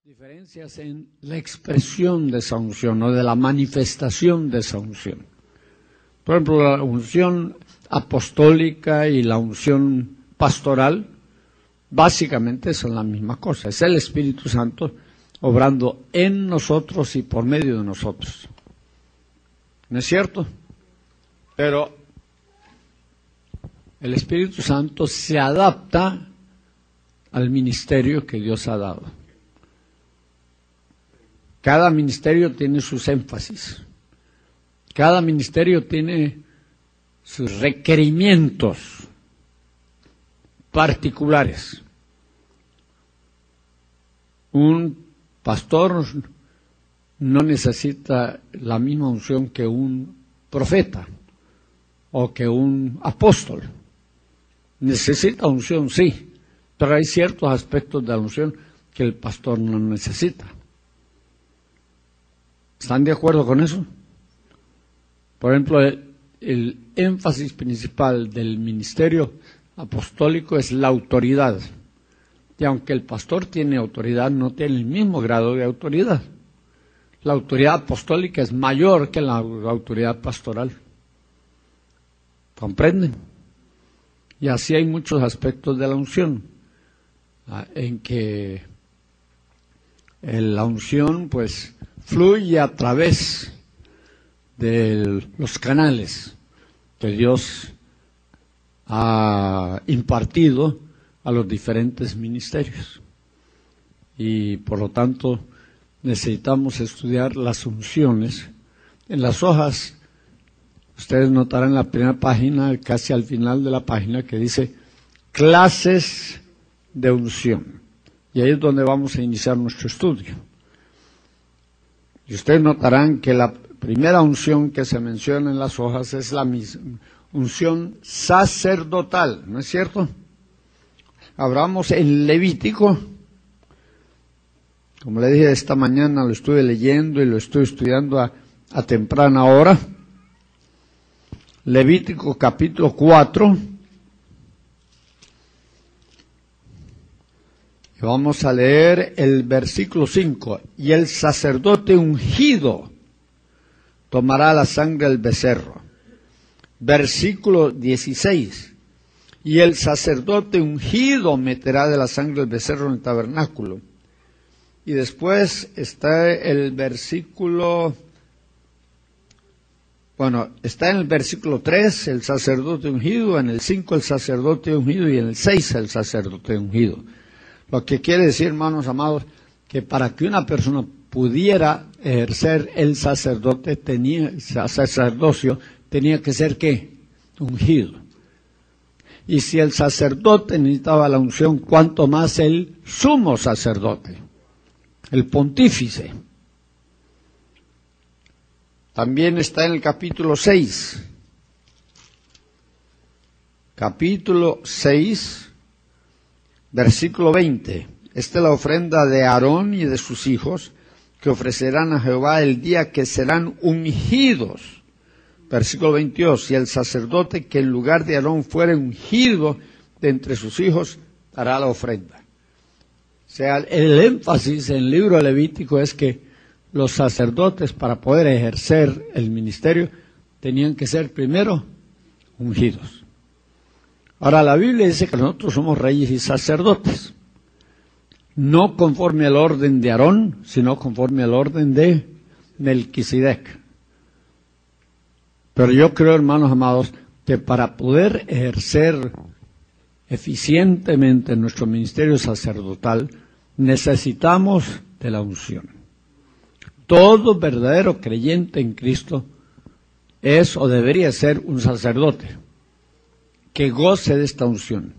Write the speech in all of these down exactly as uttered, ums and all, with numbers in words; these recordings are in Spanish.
Diferencias en la expresión de esa unción o de la manifestación de esa unción. Por ejemplo, la unción apostólica y la unción pastoral básicamente son la misma cosa. Es el Espíritu Santo obrando en nosotros y por medio de nosotros. ¿No es cierto? Pero el Espíritu Santo se adapta al ministerio que Dios ha dado. Cada ministerio tiene sus énfasis. Cada ministerio tiene sus requerimientos particulares. Un pastor no necesita la misma unción que un profeta o que un apóstol. Necesita unción, sí, pero hay ciertos aspectos de la unción que el pastor no necesita. ¿Están de acuerdo con eso? Por ejemplo, el, el énfasis principal del ministerio apostólico es la autoridad. Y aunque el pastor tiene autoridad, no tiene el mismo grado de autoridad. La autoridad apostólica es mayor que la autoridad pastoral. ¿Comprenden? Y así hay muchos aspectos de la unción, en que la unción, pues, fluye a través de los canales que Dios ha impartido a los diferentes ministerios. Y por lo tanto necesitamos estudiar las unciones. En las hojas, ustedes notarán en la primera página, casi al final de la página, que dice clases de unción. Y ahí es donde vamos a iniciar nuestro estudio. Y ustedes notarán que la primera unción que se menciona en las hojas es la misma, unción sacerdotal, ¿no es cierto? Abramos en Levítico, como le dije esta mañana, lo estuve leyendo y lo estoy estudiando a, a temprana hora. Levítico capítulo cuatro. Y vamos a leer el versículo cinco. Y el sacerdote ungido tomará la sangre del becerro. Versículo dieciséis. Y el sacerdote ungido meterá de la sangre del becerro en el tabernáculo. Y después está el versículo, bueno, está en el versículo tres el sacerdote ungido, en el cinco el sacerdote ungido y en el seis el sacerdote ungido. Lo que quiere decir, hermanos amados, que para que una persona pudiera ejercer el sacerdote, tenía, sacerdocio, tenía que ser, ¿qué? Ungido. Y si el sacerdote necesitaba la unción, ¿cuánto más el sumo sacerdote? El pontífice. También está en el capítulo seis. Capítulo seis. Versículo veinte. Esta es la ofrenda de Aarón y de sus hijos que ofrecerán a Jehová el día que serán ungidos. Versículo veintidós. Y el sacerdote que en lugar de Aarón fuere ungido de entre sus hijos hará la ofrenda. O sea, el énfasis en el libro de Levítico es que los sacerdotes, para poder ejercer el ministerio, tenían que ser primero ungidos. Ahora, la Biblia dice que nosotros somos reyes y sacerdotes, no conforme al orden de Aarón, sino conforme al orden de Melquisedec. Pero yo creo, hermanos amados, que para poder ejercer eficientemente nuestro ministerio sacerdotal, necesitamos de la unción. Todo verdadero creyente en Cristo es o debería ser un sacerdote que goce de esta unción.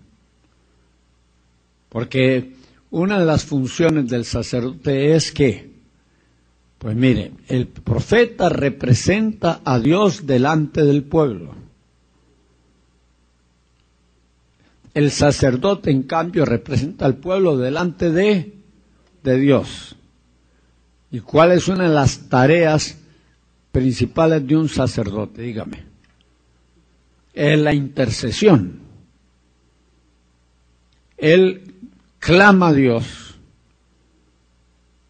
Porque una de las funciones del sacerdote es que, pues mire, el profeta representa a Dios delante del pueblo. El sacerdote, en cambio, representa al pueblo delante de, de Dios. ¿Y cuál es una de las tareas principales de un sacerdote? Dígame. Es la intercesión. Él clama a Dios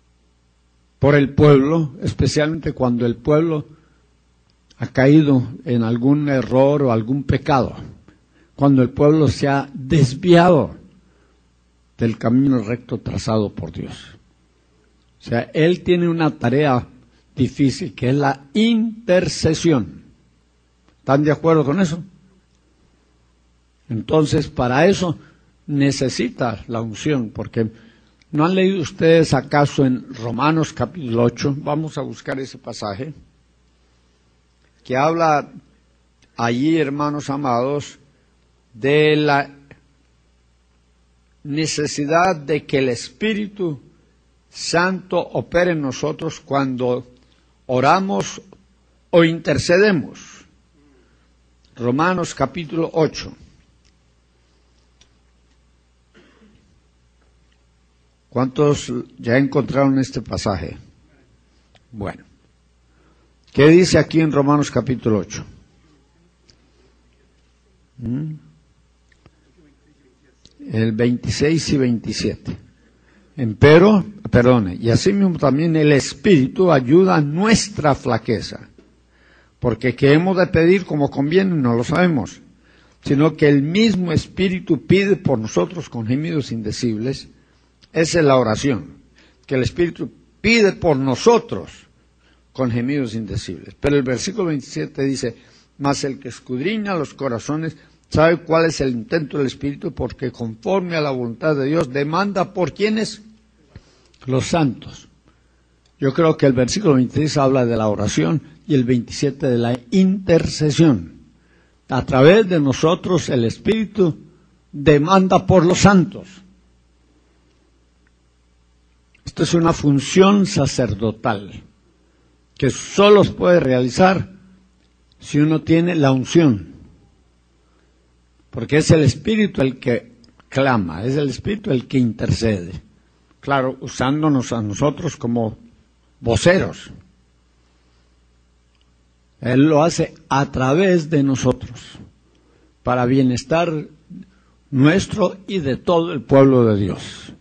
por el pueblo, especialmente cuando el pueblo ha caído en algún error o algún pecado, cuando el pueblo se ha desviado del camino recto trazado por Dios. O sea, Él tiene una tarea difícil que es la intercesión. ¿Están de acuerdo con eso? Entonces, para eso necesita la unción, porque ¿no han leído ustedes acaso en Romanos capítulo ocho? Vamos a buscar ese pasaje, que habla allí, hermanos amados, de la necesidad de que el Espíritu Santo opere en nosotros cuando oramos o intercedemos. Romanos capítulo ocho. ¿Cuántos ya encontraron este pasaje? Bueno, ¿qué dice aquí en Romanos capítulo ocho? ¿Mm? El veintiséis y veintisiete. Empero, perdone, y asimismo también el Espíritu ayuda a nuestra flaqueza, porque que hemos de pedir como conviene no lo sabemos, sino que el mismo Espíritu pide por nosotros con gemidos indecibles. Esa es la oración, que el Espíritu pide por nosotros con gemidos indecibles. Pero el versículo veintisiete dice, mas el que escudriña los corazones sabe cuál es el intento del Espíritu, porque conforme a la voluntad de Dios demanda por quienes, los santos. Yo creo que el versículo veintiséis habla de la oración y el veintisiete de la intercesión. A través de nosotros el Espíritu demanda por los santos. Esto es una función sacerdotal que solo se puede realizar si uno tiene la unción, porque es el Espíritu el que clama, es el Espíritu el que intercede, claro, usándonos a nosotros como voceros. Él lo hace a través de nosotros, para bienestar nuestro y de todo el pueblo de Dios.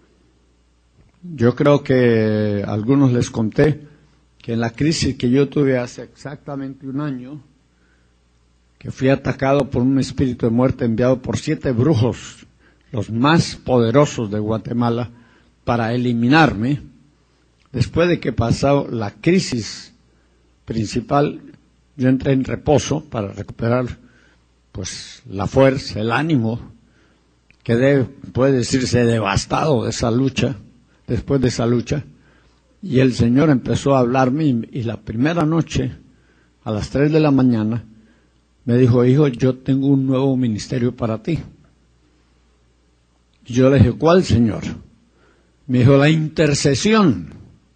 Yo creo que a algunos les conté que en la crisis que yo tuve hace exactamente un año, que fui atacado por un espíritu de muerte enviado por siete brujos, los más poderosos de Guatemala, para eliminarme, después de que pasó la crisis principal, yo entré en reposo para recuperar pues la fuerza, el ánimo, quedé, puede decirse, devastado de esa lucha, después de esa lucha, y el Señor empezó a hablarme, y, y la primera noche, a las tres de la mañana, me dijo, hijo, yo tengo un nuevo ministerio para ti. Y yo le dije, ¿cuál, Señor? Me dijo, la intercesión.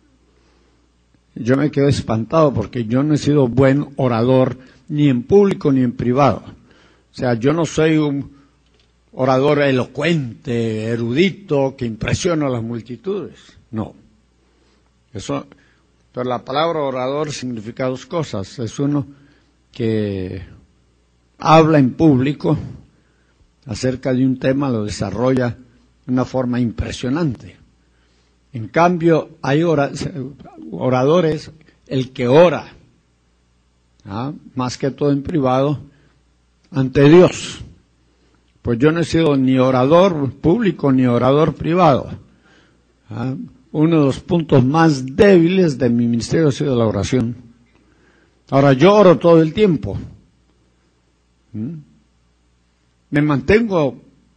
Yo me quedé espantado porque yo no he sido buen orador ni en público ni en privado. O sea, yo no soy un orador elocuente, erudito, que impresiona a las multitudes. No. Eso, pero la palabra orador significa dos cosas. Es uno que habla en público acerca de un tema, lo desarrolla de una forma impresionante. En cambio, hay oradores, el que ora, ¿ah? más que todo en privado, ante Dios. Pues yo no he sido ni orador público ni orador privado. ¿Ah? Uno de los puntos más débiles de mi ministerio ha sido la oración. Ahora, yo oro todo el tiempo. ¿Mm? Me mantengo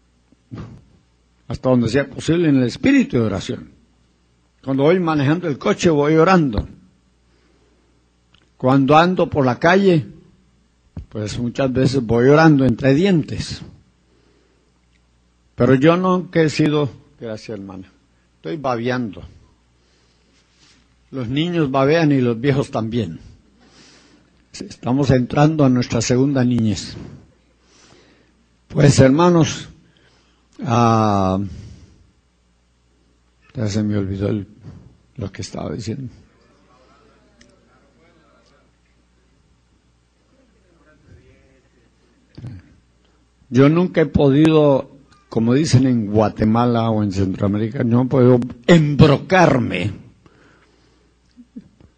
hasta donde sea posible en el espíritu de oración. Cuando voy manejando el coche voy orando. Cuando ando por la calle, pues muchas veces voy orando entre dientes. Pero yo nunca he sido, gracias hermana, estoy babeando. Los niños babean y los viejos también. Estamos entrando a nuestra segunda niñez. Pues hermanos, ah, ya se me olvidó el, lo que estaba diciendo. Yo nunca he podido, como dicen en Guatemala o en Centroamérica, no he podido embrocarme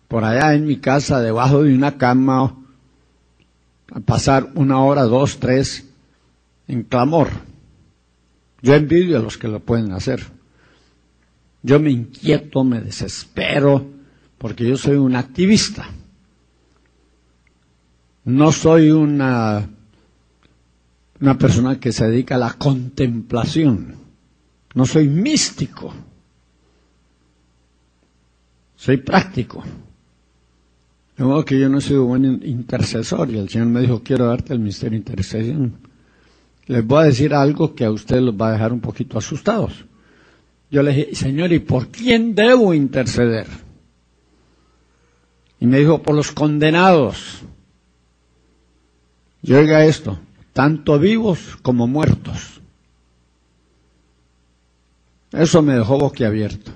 por allá en mi casa, debajo de una cama, a pasar una hora, dos, tres, en clamor. Yo envidio a los que lo pueden hacer. Yo me inquieto, me desespero, porque yo soy un activista. No soy una, una persona que se dedica a la contemplación. No soy místico. Soy práctico. De modo que yo no he sido buen intercesor, y el Señor me dijo, quiero darte el misterio de intercesión. Les voy a decir algo que a ustedes los va a dejar un poquito asustados. Yo le dije, Señor, ¿y por quién debo interceder? Y me dijo, por los condenados. Y oiga esto, tanto vivos como muertos. Eso me dejó boquiabierto.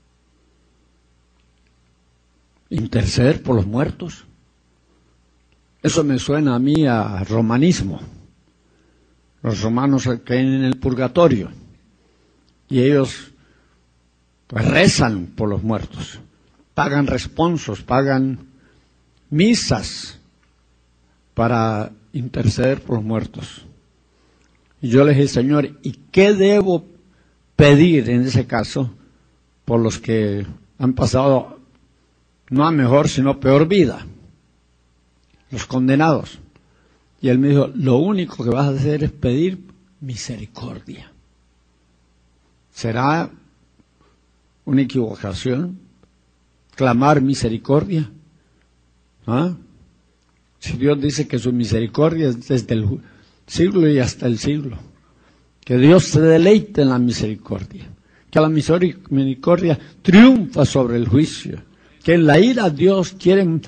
Interceder por los muertos. Eso me suena a mí a romanismo. Los romanos creen en el purgatorio y ellos pues rezan por los muertos, pagan responsos, pagan misas para interceder por los muertos. Y yo le dije, Señor, ¿y qué debo pedir en ese caso por los que han pasado no a mejor, sino peor vida, los condenados? Y él me dijo, lo único que vas a hacer es pedir misericordia. ¿Será una equivocación clamar misericordia? ¿Ah? Si Dios dice que su misericordia es desde el siglo y hasta el siglo, que Dios se deleite en la misericordia, que la misericordia triunfa sobre el juicio, que en la ira Dios quiere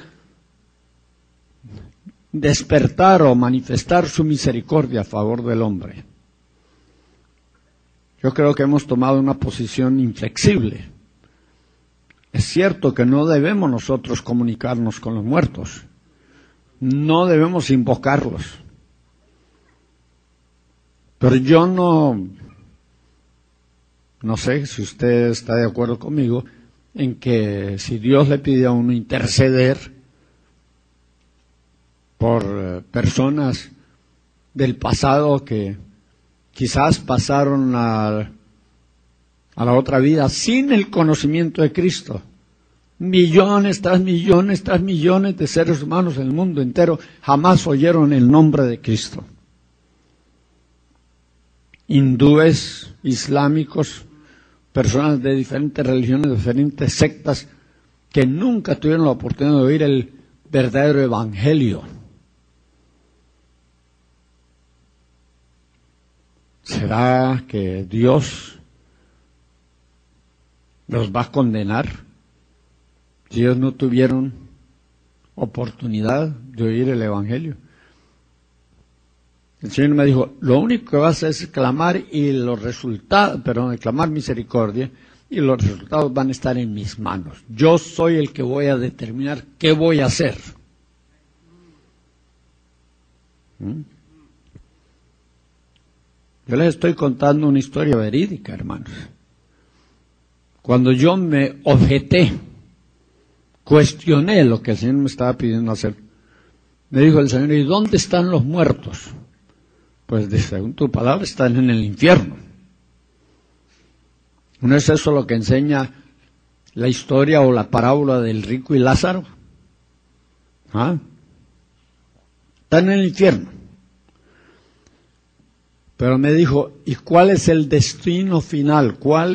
despertar o manifestar su misericordia a favor del hombre. Yo creo que hemos tomado una posición inflexible. Es cierto que no debemos nosotros comunicarnos con los muertos, no debemos invocarlos, pero yo no, no sé si usted está de acuerdo conmigo en que si Dios le pide a uno interceder por eh, personas del pasado que quizás pasaron a, a la otra vida sin el conocimiento de Cristo. Millones tras millones tras millones de seres humanos en el mundo entero jamás oyeron el nombre de Cristo. Hindúes, islámicos, personas de diferentes religiones, de diferentes sectas, que nunca tuvieron la oportunidad de oír el verdadero evangelio. ¿Será que Dios los va a condenar si ellos no tuvieron oportunidad de oír el evangelio? El Señor me dijo, lo único que vas a hacer es clamar y los resultados, perdón, clamar misericordia, y los resultados van a estar en mis manos. Yo soy el que voy a determinar qué voy a hacer. ¿Mm? Yo les estoy contando una historia verídica, hermanos. Cuando yo me objeté, cuestioné lo que el Señor me estaba pidiendo hacer, me dijo el Señor, ¿y dónde están los muertos? Pues según tu palabra están en el infierno. ¿No es eso lo que enseña la historia o la parábola del rico y Lázaro? ¿Ah? Están en el infierno. Pero me dijo, ¿y cuál es el destino final? ¿Cuál,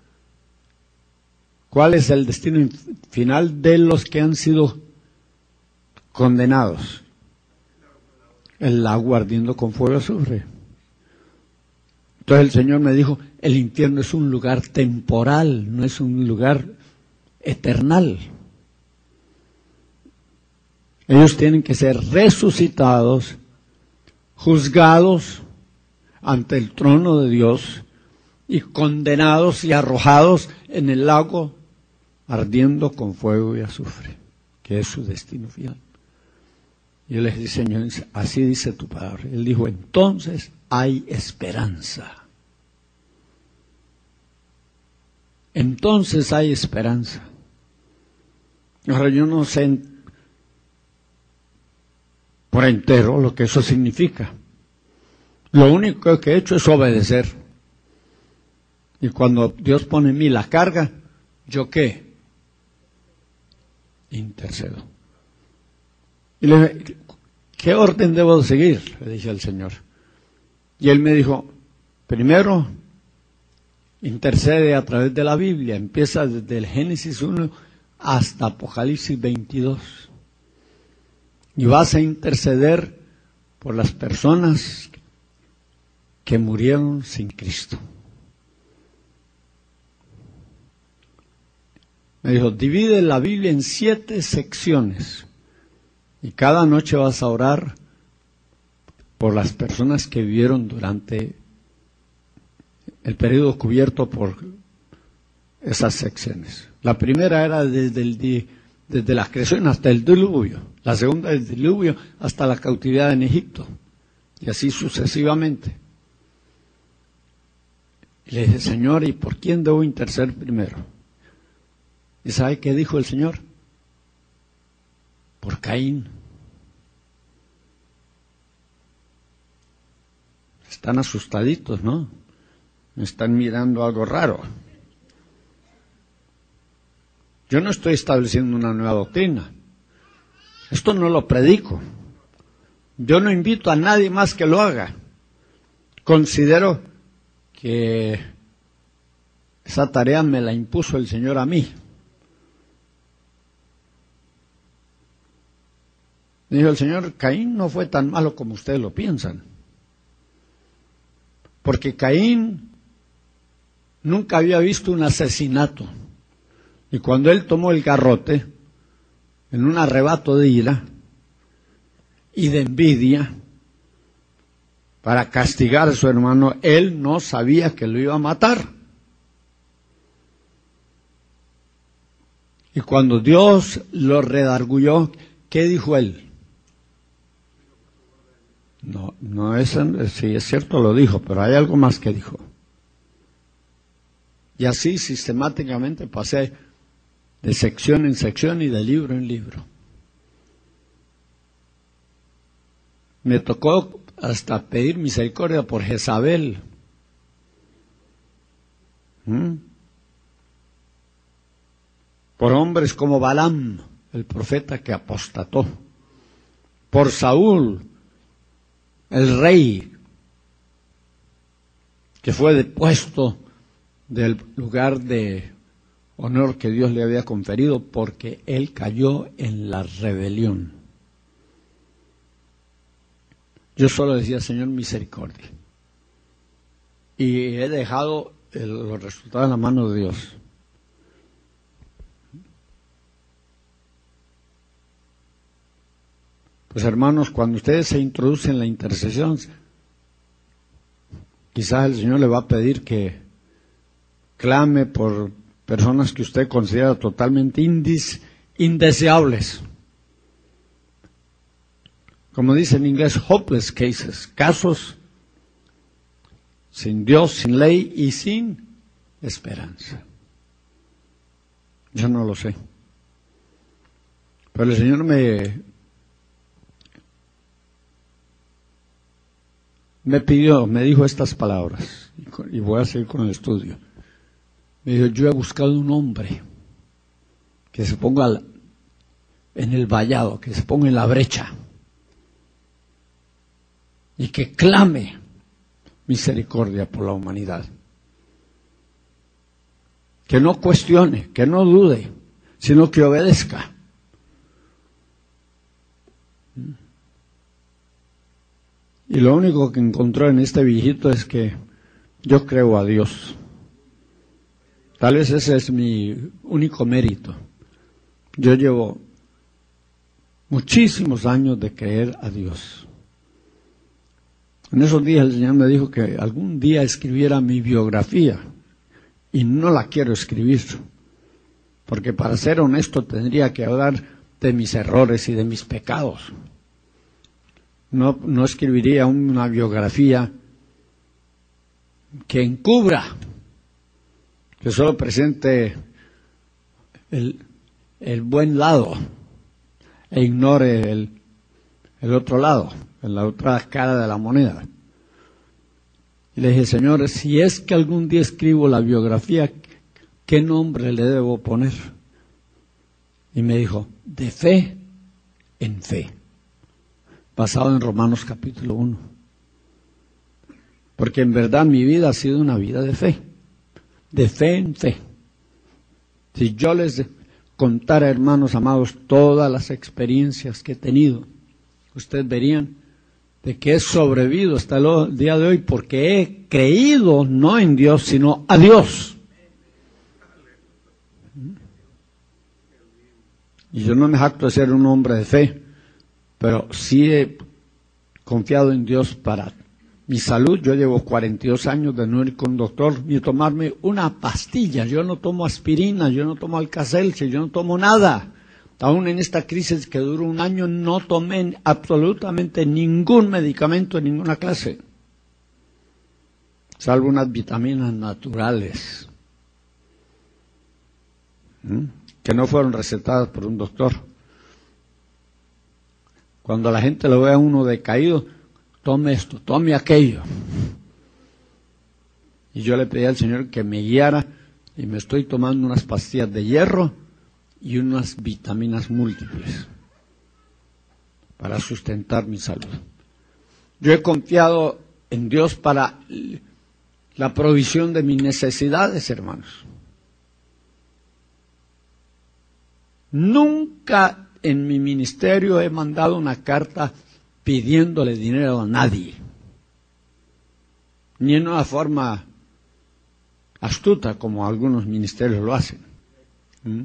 cuál es el destino final de los que han sido condenados? El agua ardiendo con fuego y azufre. Entonces el Señor me dijo, el infierno es un lugar temporal, no es un lugar eternal. Ellos tienen que ser resucitados, juzgados ante el trono de Dios y condenados y arrojados en el lago ardiendo con fuego y azufre, que es su destino final. Y yo les dije, Señor, así dice tu palabra. Él dijo, entonces hay esperanza. Entonces hay esperanza. Ahora yo no sé por entero lo que eso significa. Lo único que he hecho es obedecer. Y cuando Dios pone en mí la carga, ¿yo qué? Intercedo. Y le dije, ¿qué orden debo seguir? Le dije al Señor. Y Él me dijo, primero, intercede a través de la Biblia. Empieza desde el Génesis uno hasta Apocalipsis veintidós. Y vas a interceder por las personas que murieron sin Cristo. Me dijo, divide la Biblia en siete secciones y cada noche vas a orar por las personas que vivieron durante el periodo cubierto por esas secciones. La primera era desde, el, desde la creación hasta el diluvio, la segunda desde el diluvio hasta la cautividad en Egipto, y así sucesivamente. Y le dije, Señor, ¿y por quién debo interceder primero? ¿Y sabe qué dijo el Señor? Por Caín. Están asustaditos, ¿no? Me están mirando algo raro. Yo no estoy estableciendo una nueva doctrina. Esto no lo predico. Yo no invito a nadie más que lo haga. Considero que esa tarea me la impuso el Señor a mí. Dijo el Señor, Caín no fue tan malo como ustedes lo piensan. Porque Caín nunca había visto un asesinato. Y cuando él tomó el garrote, en un arrebato de ira y de envidia, para castigar a su hermano, él no sabía que lo iba a matar. Y cuando Dios lo redarguyó, ¿qué dijo él? No, no es, sí es cierto lo dijo, pero hay algo más que dijo. Y así sistemáticamente pasé de sección en sección y de libro en libro. Me tocó hasta pedir misericordia por Jezabel. ¿Mm? Por hombres como Balaam, el profeta que apostató. Por Saúl, el rey, que fue depuesto del lugar de honor que Dios le había conferido porque él cayó en la rebelión. Yo solo decía, Señor, misericordia. Y he dejado el, los resultados en la mano de Dios. Pues hermanos, cuando ustedes se introducen en la intercesión, quizás el Señor le va a pedir que clame por personas que usted considera totalmente indis, indeseables. Como dice en inglés, hopeless cases, casos sin Dios, sin ley y sin esperanza. Yo no lo sé. Pero el Señor me, me pidió, me dijo estas palabras, y voy a seguir con el estudio. Me dijo, yo he buscado un hombre que se ponga en el vallado, que se ponga en la brecha y que clame misericordia por la humanidad. Que no cuestione, que no dude, sino que obedezca. Y lo único que encontró en este viejito es que yo creo a Dios. Tal vez ese es mi único mérito. Yo llevo muchísimos años de creer a Dios. En esos días el Señor me dijo que algún día escribiera mi biografía y no la quiero escribir, porque para ser honesto tendría que hablar de mis errores y de mis pecados. No, no escribiría una biografía que encubra, que solo presente el, el buen lado e ignore el, el otro lado, la otra cara de la moneda. Y le dije, Señor, si es que algún día escribo la biografía, ¿qué nombre le debo poner? Y me dijo, de fe en fe, basado en Romanos capítulo uno. Porque en verdad mi vida ha sido una vida de fe, de fe en fe. Si yo les contara, hermanos amados, todas las experiencias que he tenido, ustedes verían de que he sobrevivido hasta el día de hoy porque he creído no en Dios, sino a Dios. Y yo no me jacto de ser un hombre de fe, pero sí he confiado en Dios para mi salud. Yo llevo cuarenta y dos años de no ir con un doctor ni tomarme una pastilla. Yo no tomo aspirina, yo no tomo Alka-Seltzer, yo no tomo nada. Aún en esta crisis que duró un año no tomé absolutamente ningún medicamento de ninguna clase, salvo unas vitaminas naturales, ¿Mm? que no fueron recetadas por un doctor. Cuando la gente lo ve a uno decaído, tome esto, tome aquello. Y yo le pedí al Señor que me guiara y me estoy tomando unas pastillas de hierro y unas vitaminas múltiples para sustentar mi salud. Yo he confiado en Dios para la provisión de mis necesidades, hermanos. Nunca en mi ministerio he mandado una carta pidiéndole dinero a nadie, ni en una forma astuta como algunos ministerios lo hacen. ¿Mm?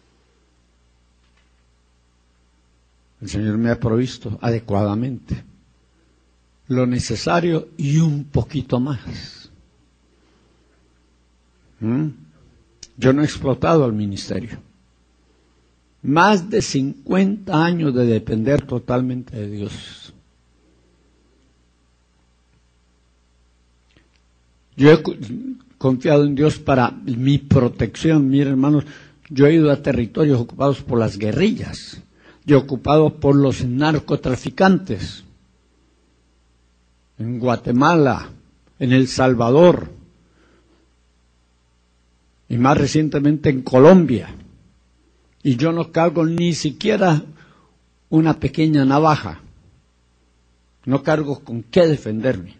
El Señor me ha provisto adecuadamente lo necesario y un poquito más. ¿Mm? Yo no he explotado al ministerio. Más de cincuenta años de depender totalmente de Dios. Yo he confiado en Dios para mi protección. Miren, hermanos, yo he ido a territorios ocupados por las guerrillas y ocupados por los narcotraficantes. En Guatemala, en El Salvador, y más recientemente en Colombia. Y yo no cargo ni siquiera una pequeña navaja. No cargo con qué defenderme.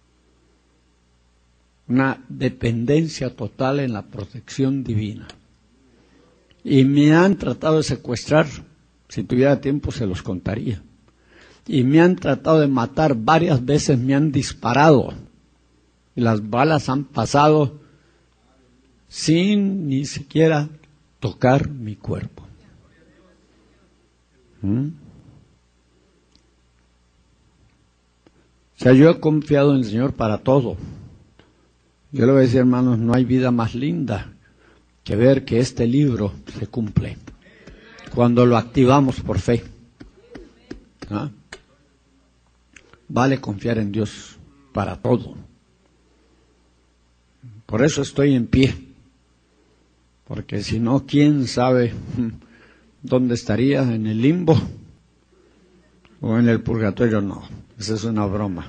Una dependencia total en la protección divina. Y me han tratado de secuestrar. Si tuviera tiempo se los contaría. Y me han tratado de matar varias veces, me han disparado. Y las balas han pasado sin ni siquiera tocar mi cuerpo. ¿Mm? O sea, yo he confiado en el Señor para todo. Yo le voy a decir, hermanos, no hay vida más linda que ver que este libro se cumple cuando lo activamos por fe. ¿Ah? Vale confiar en Dios para todo. Por eso estoy en pie. Porque si no, ¿quién sabe dónde estaría? ¿En el limbo? ¿O en el purgatorio? No, esa es una broma.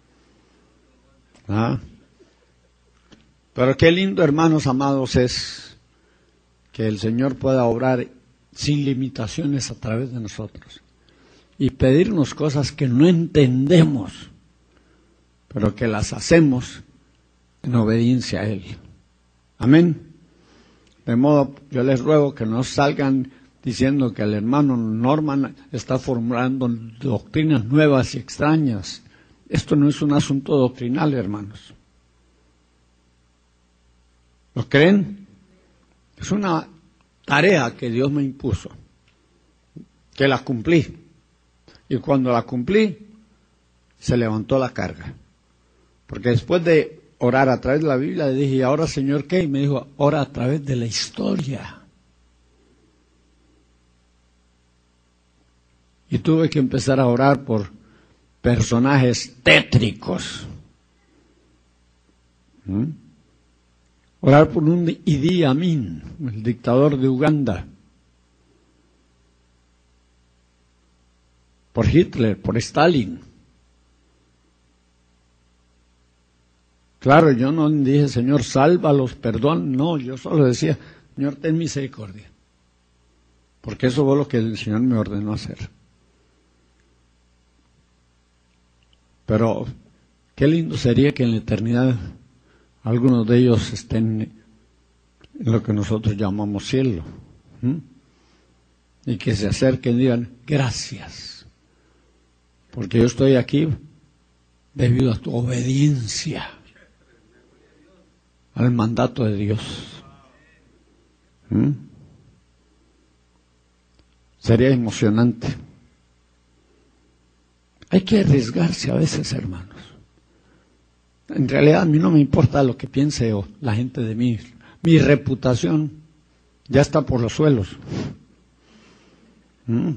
¿Ah? Pero qué lindo, hermanos amados, es que el Señor pueda obrar sin limitaciones a través de nosotros y pedirnos cosas que no entendemos, pero que las hacemos en obediencia a Él. Amén. De modo, yo les ruego que no salgan diciendo que el hermano Norman está formulando doctrinas nuevas y extrañas. Esto no es un asunto doctrinal, hermanos. ¿Lo creen? Es una tarea que Dios me impuso, que la cumplí. Y cuando la cumplí, se levantó la carga. Porque después de orar a través de la Biblia, le dije, ¿y ahora, Señor, qué? Y me dijo, ora a través de la historia. Y tuve que empezar a orar por personajes tétricos. ¿Mm? Orar por un Idi Amin, el dictador de Uganda. por Hitler, por Stalin. Claro, yo no dije, Señor, sálvalos, perdón, no, yo solo decía, Señor, ten misericordia, porque eso fue lo que el Señor me ordenó hacer. Pero qué lindo sería que en la eternidad algunos de ellos estén en lo que nosotros llamamos cielo, ¿m? Y que se acerquen y digan, gracias, porque yo estoy aquí debido a tu obediencia al mandato de Dios. ¿Mm? Sería emocionante. Hay que arriesgarse a veces, hermanos. En realidad a mí no me importa lo que piense o la gente de mí. Mi reputación ya está por los suelos. ¿Mm?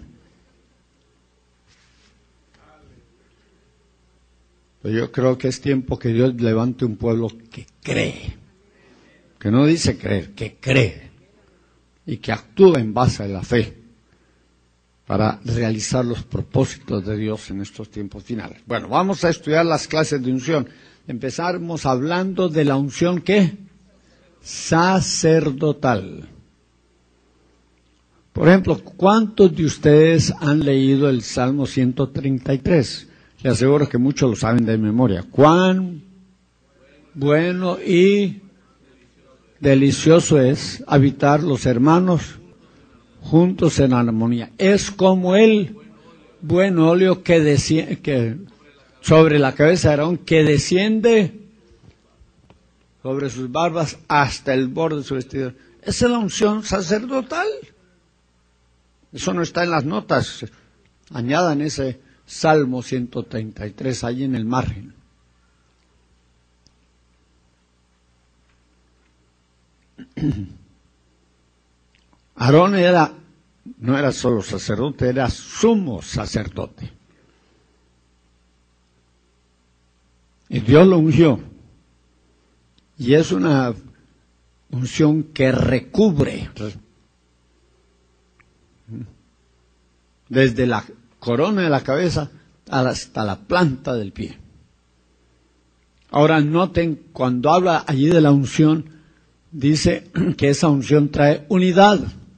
Pero yo creo que es tiempo que Dios levante un pueblo que cree. Que no dice creer, que cree. Y que actúa en base a la fe para realizar los propósitos de Dios en estos tiempos finales. Bueno, vamos a estudiar las clases de unción. Empezamos hablando de la unción, ¿qué? Sacerdotal. Por ejemplo, ¿cuántos de ustedes han leído el Salmo ciento treinta y tres? Le aseguro que muchos lo saben de memoria. Cuán bueno y delicioso es habitar los hermanos juntos en armonía. Es como el buen óleo que, desciende, que sobre la cabeza de Aarón, que desciende sobre sus barbas hasta el borde de su vestido. Esa es la unción sacerdotal. Eso no está en las notas. Añadan ese Salmo ciento treinta y tres ahí en el margen. Aarón era, no era solo sacerdote, era sumo sacerdote. Y Dios lo ungió. Y es una unción que recubre desde la corona de la cabeza hasta la planta del pie. Ahora noten, cuando habla allí de la unción, dice que esa unción trae unidad.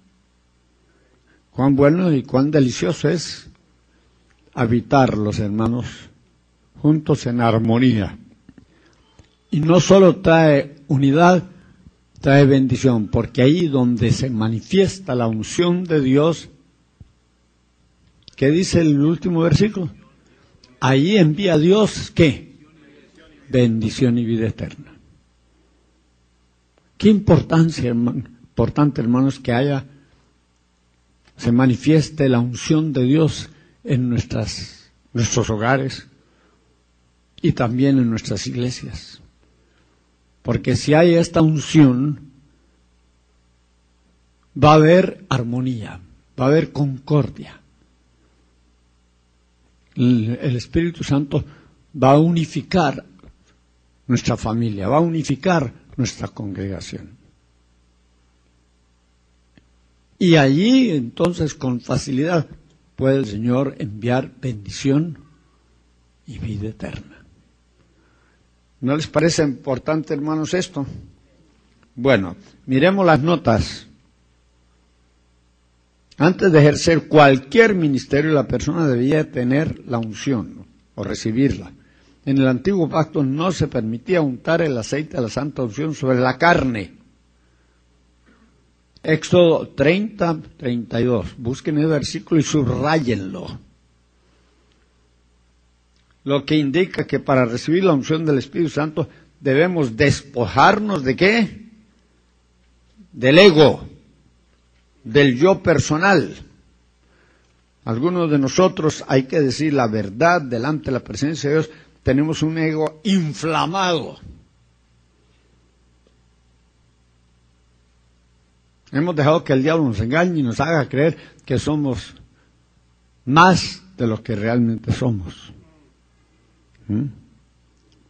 Cuán bueno y cuán delicioso es habitar los hermanos juntos en armonía. Y no solo trae unidad, trae bendición, porque ahí donde se manifiesta la unción de Dios, ¿qué dice el último versículo? Ahí envía Dios, ¿qué? Bendición y vida eterna. Qué importancia, hermano, importante, hermanos, que haya, se manifieste la unción de Dios en nuestras, nuestros hogares y también en nuestras iglesias. Porque si hay esta unción, va a haber armonía, va a haber concordia. El, el Espíritu Santo va a unificar nuestra familia, va a unificar nuestra congregación. Y allí, entonces, con facilidad, puede el Señor enviar bendición y vida eterna. ¿No les parece importante, hermanos, esto? Bueno, miremos las notas. Antes de ejercer cualquier ministerio, la persona debía tener la unción, ¿no? O recibirla. En el antiguo pacto no se permitía untar el aceite de la santa unción sobre la carne. Éxodo treinta, treinta y dos. Busquen el versículo y subrayenlo. Lo que indica que para recibir la unción del Espíritu Santo debemos despojarnos ¿de qué? Del ego, del yo personal. Algunos de nosotros, hay que decir la verdad delante de la presencia de Dios, tenemos un ego inflamado. Hemos dejado que el diablo nos engañe y nos haga creer que somos más de lo que realmente somos. ¿Mm?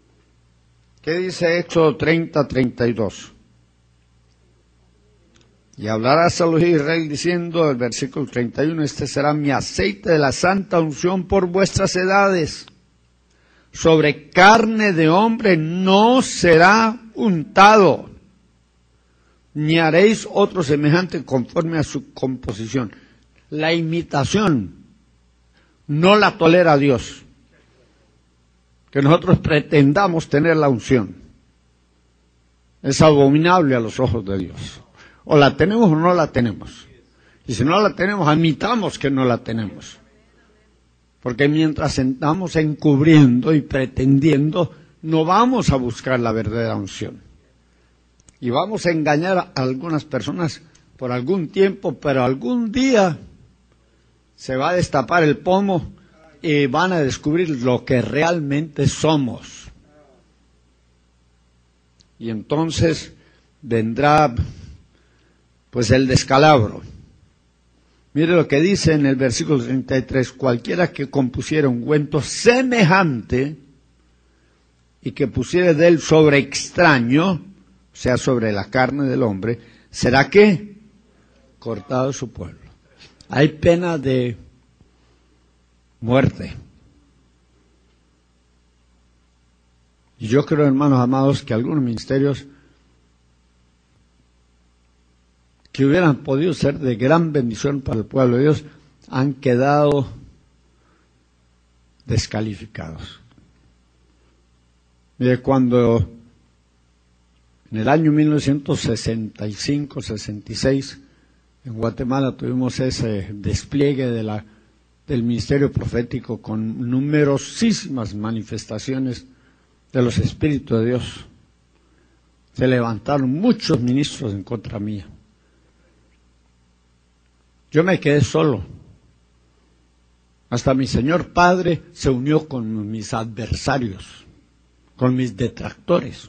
¿Qué dice Éxodo treinta, treinta y dos? Y hablarás a los de Israel diciendo, el versículo treinta y uno, este será mi aceite de la santa unción por vuestras edades. Sobre carne de hombre no será untado, ni haréis otro semejante conforme a su composición. La imitación no la tolera Dios. Que nosotros pretendamos tener la unción es abominable a los ojos de Dios. O la tenemos o no la tenemos. Y si no la tenemos, admitamos que no la tenemos. Porque mientras estamos encubriendo y pretendiendo, no vamos a buscar la verdadera unción. Y vamos a engañar a algunas personas por algún tiempo, pero algún día se va a destapar el pomo y van a descubrir lo que realmente somos. Y entonces vendrá pues el descalabro. Mire lo que dice en el versículo treinta y tres, cualquiera que compusiera ungüento semejante y que pusiera de él sobre extraño, o sea, sobre la carne del hombre, ¿será qué? Cortado su pueblo. Hay pena de muerte. Y yo creo, hermanos amados, que algunos ministerios que hubieran podido ser de gran bendición para el pueblo de Dios, han quedado descalificados. Mire, cuando en el año mil novecientos sesenta y cinco sesenta y seis en Guatemala tuvimos ese despliegue de la, del ministerio profético con numerosísimas manifestaciones de los Espíritus de Dios, se levantaron muchos ministros en contra mía. Yo me quedé solo. Hasta mi señor padre se unió con mis adversarios, con mis detractores.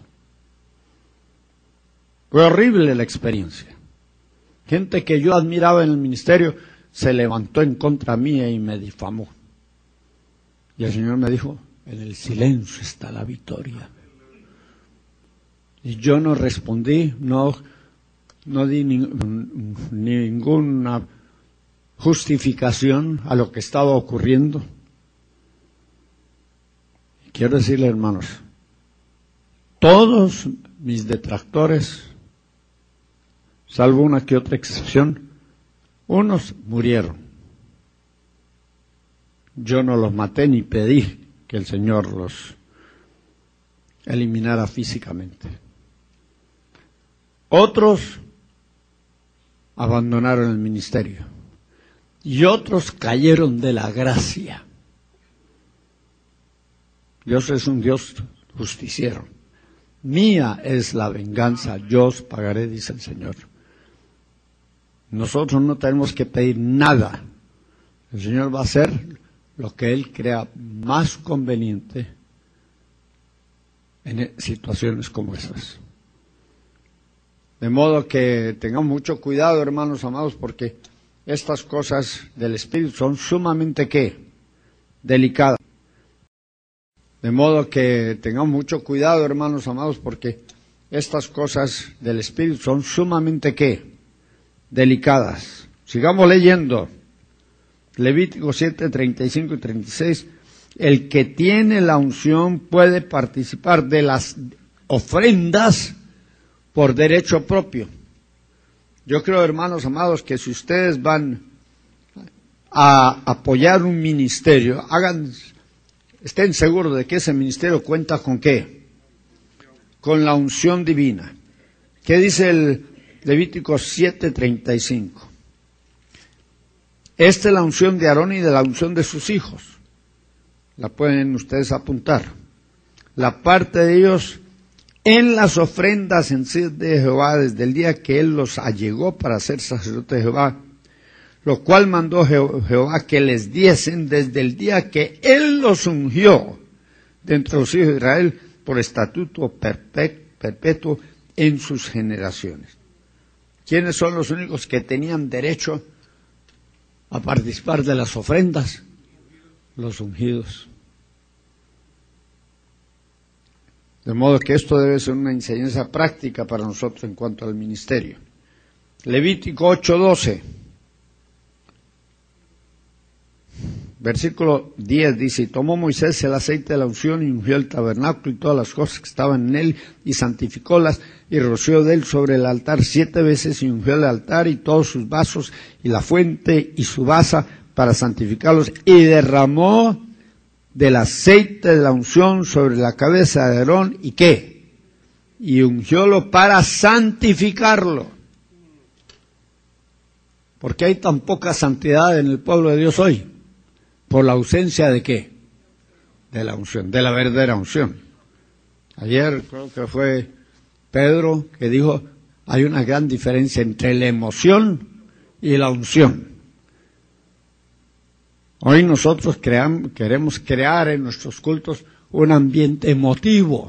Fue horrible la experiencia. Gente que yo admiraba en el ministerio se levantó en contra mía y me difamó. Y el Señor me dijo, en el silencio está la victoria. Y yo no respondí, no, no di ni, ninguna justificación a lo que estaba ocurriendo. Quiero decirle, hermanos, todos mis detractores, salvo una que otra excepción, unos murieron. Yo no los maté ni pedí que el Señor los eliminara físicamente. Otros abandonaron el ministerio y otros cayeron de la gracia. Dios es un Dios justiciero. Mía es la venganza, yo os pagaré, dice el Señor. Nosotros no tenemos que pedir nada. El Señor va a hacer lo que Él crea más conveniente en situaciones como esas. De modo que tengamos mucho cuidado, hermanos amados, porque estas cosas del Espíritu son sumamente, ¿qué? Delicadas. De modo que tengamos mucho cuidado, hermanos amados, porque estas cosas del Espíritu son sumamente, ¿qué? Delicadas. Sigamos leyendo. Levítico siete, treinta y cinco y treinta y seis. El que tiene la unción puede participar de las ofrendas por derecho propio. Yo creo, hermanos amados, que si ustedes van a apoyar un ministerio, hagan, estén seguros de que ese ministerio cuenta con ¿qué? Con la unción divina. ¿Qué dice el Levítico siete, treinta y cinco? Esta es la unción de Aarón y de la unción de sus hijos. La pueden ustedes apuntar. La parte de ellos en las ofrendas en sí de Jehová desde el día que él los allegó para ser sacerdotes de Jehová, lo cual mandó Jehová que les diesen desde el día que él los ungió de entre los hijos de Israel por estatuto perpetuo en sus generaciones. ¿Quiénes son los únicos que tenían derecho a participar de las ofrendas? Los ungidos. De modo que esto debe ser una enseñanza práctica para nosotros en cuanto al ministerio. Levítico ocho doce. Versículo diez dice, y tomó Moisés el aceite de la unción y ungió el tabernáculo y todas las cosas que estaban en él y santificólas y roció de él sobre el altar siete veces y ungió el altar y todos sus vasos y la fuente y su basa para santificarlos y derramó del aceite de la unción sobre la cabeza de Aarón y ¿qué? Y ungiólo para santificarlo. ¿Por qué hay tan poca santidad en el pueblo de Dios hoy? ¿Por la ausencia de qué? De la unción, de la verdadera unción. Ayer creo que fue Pedro que dijo, hay una gran diferencia entre la emoción y la unción. Hoy nosotros creamos, queremos crear en nuestros cultos un ambiente emotivo.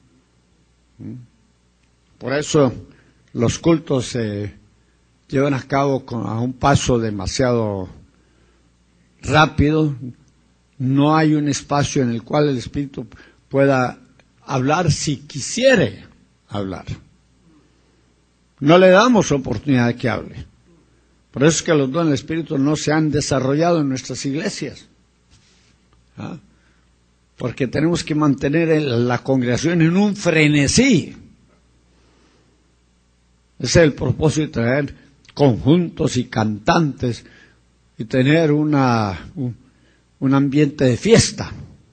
Por eso los cultos se llevan a cabo con, a un paso demasiado rápido, no hay un espacio en el cual el Espíritu pueda hablar si quisiere hablar. No le damos oportunidad de que hable. Por eso es que los dones del Espíritu no se han desarrollado en nuestras iglesias. ¿Ah? Porque tenemos que mantener el, la congregación en un frenesí. Ese es el propósito de traer conjuntos y cantantes y tener una, un, un ambiente de fiesta.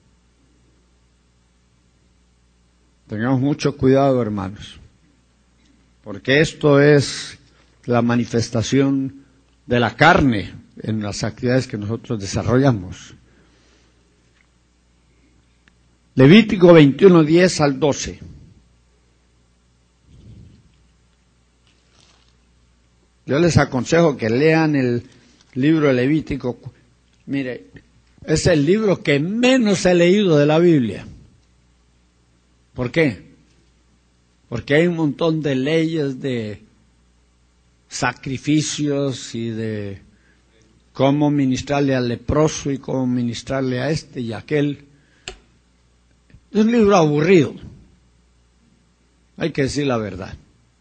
Tengamos mucho cuidado, hermanos, porque esto es la manifestación de la carne en las actividades que nosotros desarrollamos. Levítico veintiuno, diez al doce. Yo les aconsejo que lean el libro de Levítico. Mire, es el libro que menos he leído de la Biblia. ¿Por qué? Porque hay un montón de leyes, de sacrificios y de cómo ministrarle al leproso y cómo ministrarle a este y a aquel. Es un libro aburrido. Hay que decir la verdad.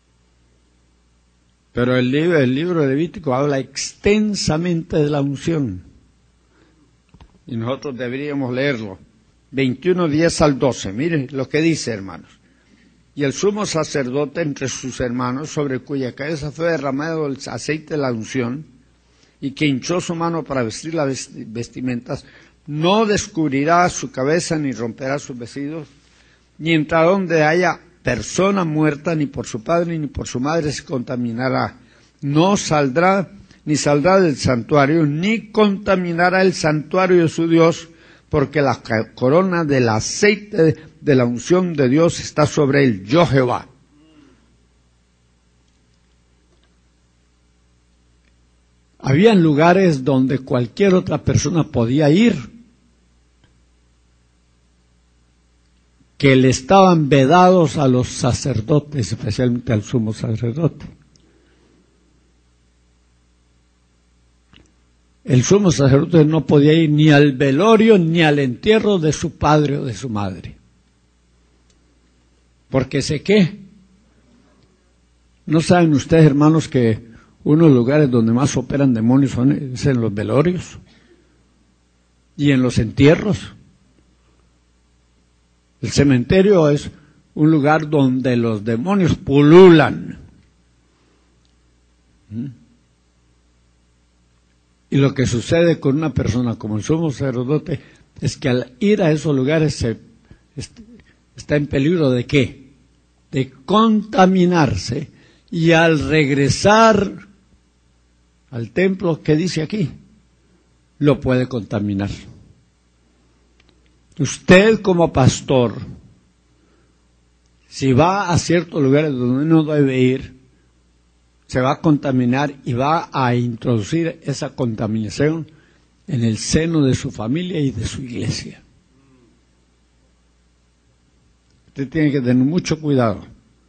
Pero el libro, el libro de Levítico habla extensamente de la unción. Y nosotros deberíamos leerlo. veintiuno, diez al doce. Miren lo que dice, hermanos. Y el sumo sacerdote entre sus hermanos, sobre cuya cabeza fue derramado el aceite de la unción, y que hinchó su mano para vestir las vestimentas, no descubrirá su cabeza ni romperá sus vestidos, ni entrará donde haya persona muerta, ni por su padre ni por su madre se contaminará. No saldrá, ni saldrá del santuario, ni contaminará el santuario de su Dios, porque la corona del aceite de la unción de Dios está sobre él, yo Jehová. Habían lugares donde cualquier otra persona podía ir, que le estaban vedados a los sacerdotes, especialmente al sumo sacerdote. El sumo sacerdote no podía ir ni al velorio ni al entierro de su padre o de su madre. Porque sé qué. ¿No saben ustedes, hermanos, que uno de los lugares donde más operan demonios son es en los velorios y en los entierros? El cementerio es un lugar donde los demonios pululan. ¿Mm? Y lo que sucede con una persona como el sumo sacerdote es que al ir a esos lugares se, está en peligro de ¿qué? De contaminarse, y al regresar al templo, ¿qué dice aquí? Lo puede contaminar. Usted como pastor, si va a ciertos lugares donde no debe ir, se va a contaminar y va a introducir esa contaminación en el seno de su familia y de su iglesia. Usted tiene que tener mucho cuidado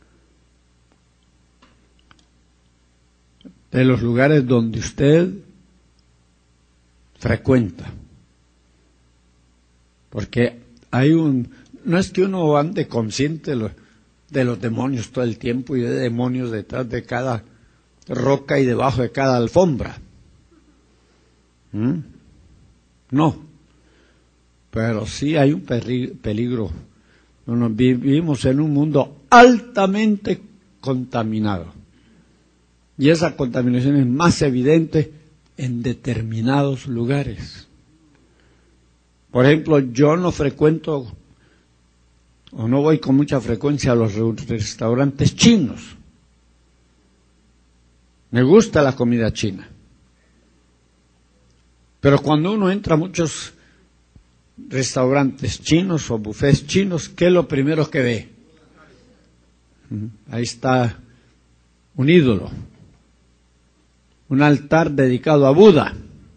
de los lugares donde usted frecuenta. Porque hay un, no es que uno ande consciente de los, de los demonios todo el tiempo y de demonios detrás de cada roca y debajo de cada alfombra. ¿Mm? No, pero sí hay un peligro. Nos vivimos en un mundo altamente contaminado. Y esa contaminación es más evidente en determinados lugares. Por ejemplo, yo no frecuento o no voy con mucha frecuencia a los restaurantes chinos. Me gusta la comida china. Pero cuando uno entra a muchos restaurantes chinos o buffets chinos, ¿qué es lo primero que ve? Ahí está un ídolo, un altar dedicado a Buda.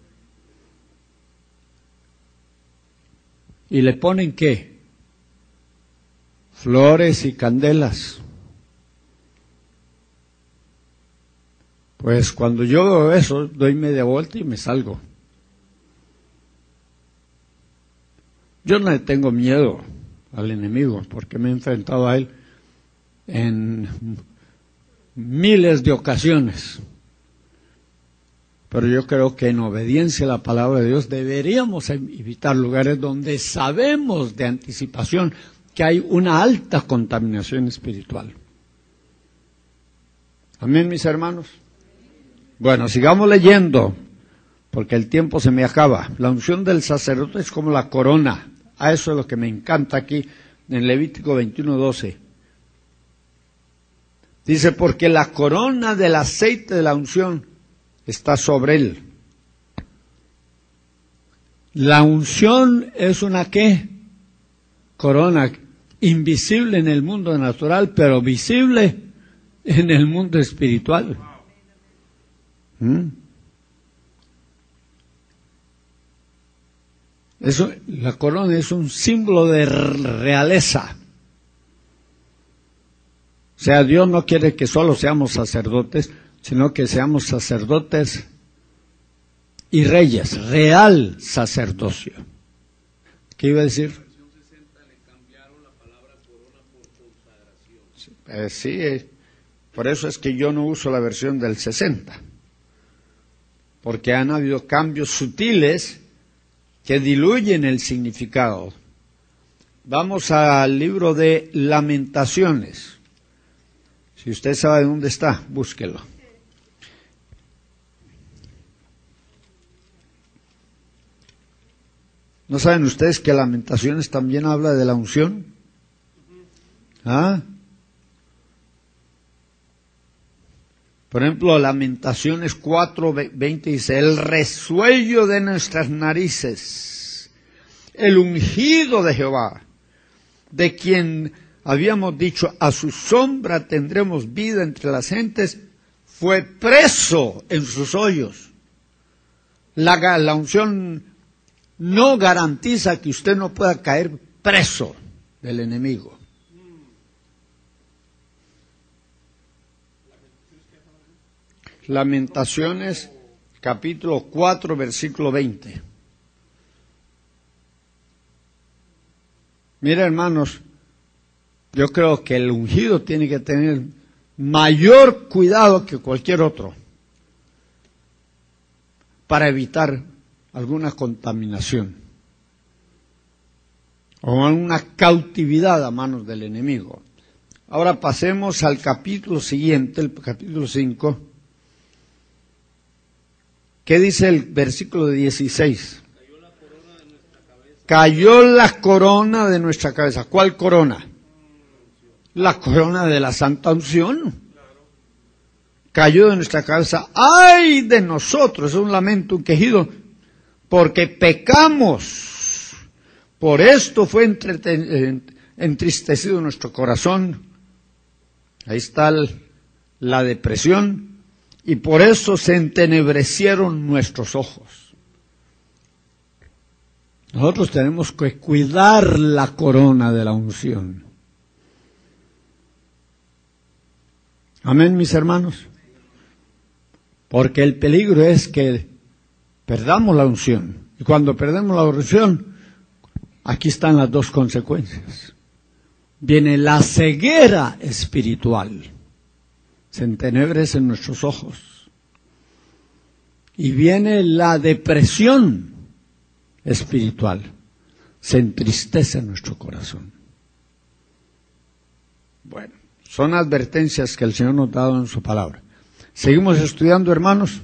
¿Y le ponen qué? Flores y candelas. Pues cuando yo veo eso, doy media vuelta y me salgo. Yo no le tengo miedo al enemigo, porque me he enfrentado a él en miles de ocasiones. Pero yo creo que en obediencia a la palabra de Dios deberíamos evitar lugares donde sabemos de anticipación que hay una alta contaminación espiritual. Amén, mis hermanos. Bueno, sigamos leyendo, porque el tiempo se me acaba. La unción del sacerdote es como la corona. A eso es lo que me encanta aquí en Levítico veintiuno doce. Dice, porque la corona del aceite de la unción está sobre él. La unción es una ¿qué? Corona invisible en el mundo natural, pero visible en el mundo espiritual. ¿Mm? Eso, la corona es un símbolo de realeza. O sea, Dios no quiere que solo seamos sacerdotes, sino que seamos sacerdotes y reyes, real sacerdocio. ¿Qué iba a decir? Eh, sí, eh, por eso es que yo no uso la versión del sesenta, porque han habido cambios sutiles que diluyen el significado. Vamos al libro de Lamentaciones. Si usted sabe dónde está, búsquelo. ¿No saben ustedes que Lamentaciones también habla de la unción? ¿Ah? Por ejemplo, Lamentaciones cuatro veinte dice, el resuello de nuestras narices, el ungido de Jehová, de quien habíamos dicho, a su sombra tendremos vida entre las gentes, fue preso en sus hoyos. La, la unción no garantiza que usted no pueda caer preso del enemigo. Lamentaciones, capítulo cuatro, versículo veinte. Mira, hermanos, yo creo que el ungido tiene que tener mayor cuidado que cualquier otro para evitar alguna contaminación o una cautividad a manos del enemigo. Ahora pasemos al capítulo siguiente, el capítulo cinco. ¿Qué dice el versículo dieciséis? Cayó la corona de nuestra cabeza. ¿Cuál corona? La corona de la santa unción. Cayó de nuestra cabeza. ¡Ay de nosotros! Es un lamento, un quejido, porque pecamos. Por esto fue entristecido nuestro corazón. Ahí está el, la depresión. Y por eso se entenebrecieron nuestros ojos. Nosotros tenemos que cuidar la corona de la unción. Amén, mis hermanos. Porque el peligro es que perdamos la unción. Y cuando perdemos la unción, aquí están las dos consecuencias. Viene la ceguera espiritual. se entenebrecen nuestros ojos. Y viene la depresión espiritual, se entristece nuestro corazón. Bueno, son advertencias que el Señor nos ha dado en su palabra. Seguimos estudiando, hermanos.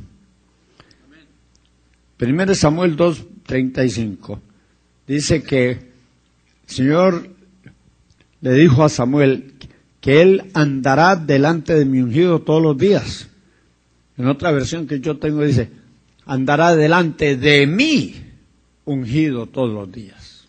Primero Samuel dos, treinta y cinco. Dice que el Señor le dijo a Samuel que él andará delante de mi ungido todos los días. En otra versión que yo tengo dice, andará delante de mí ungido todos los días.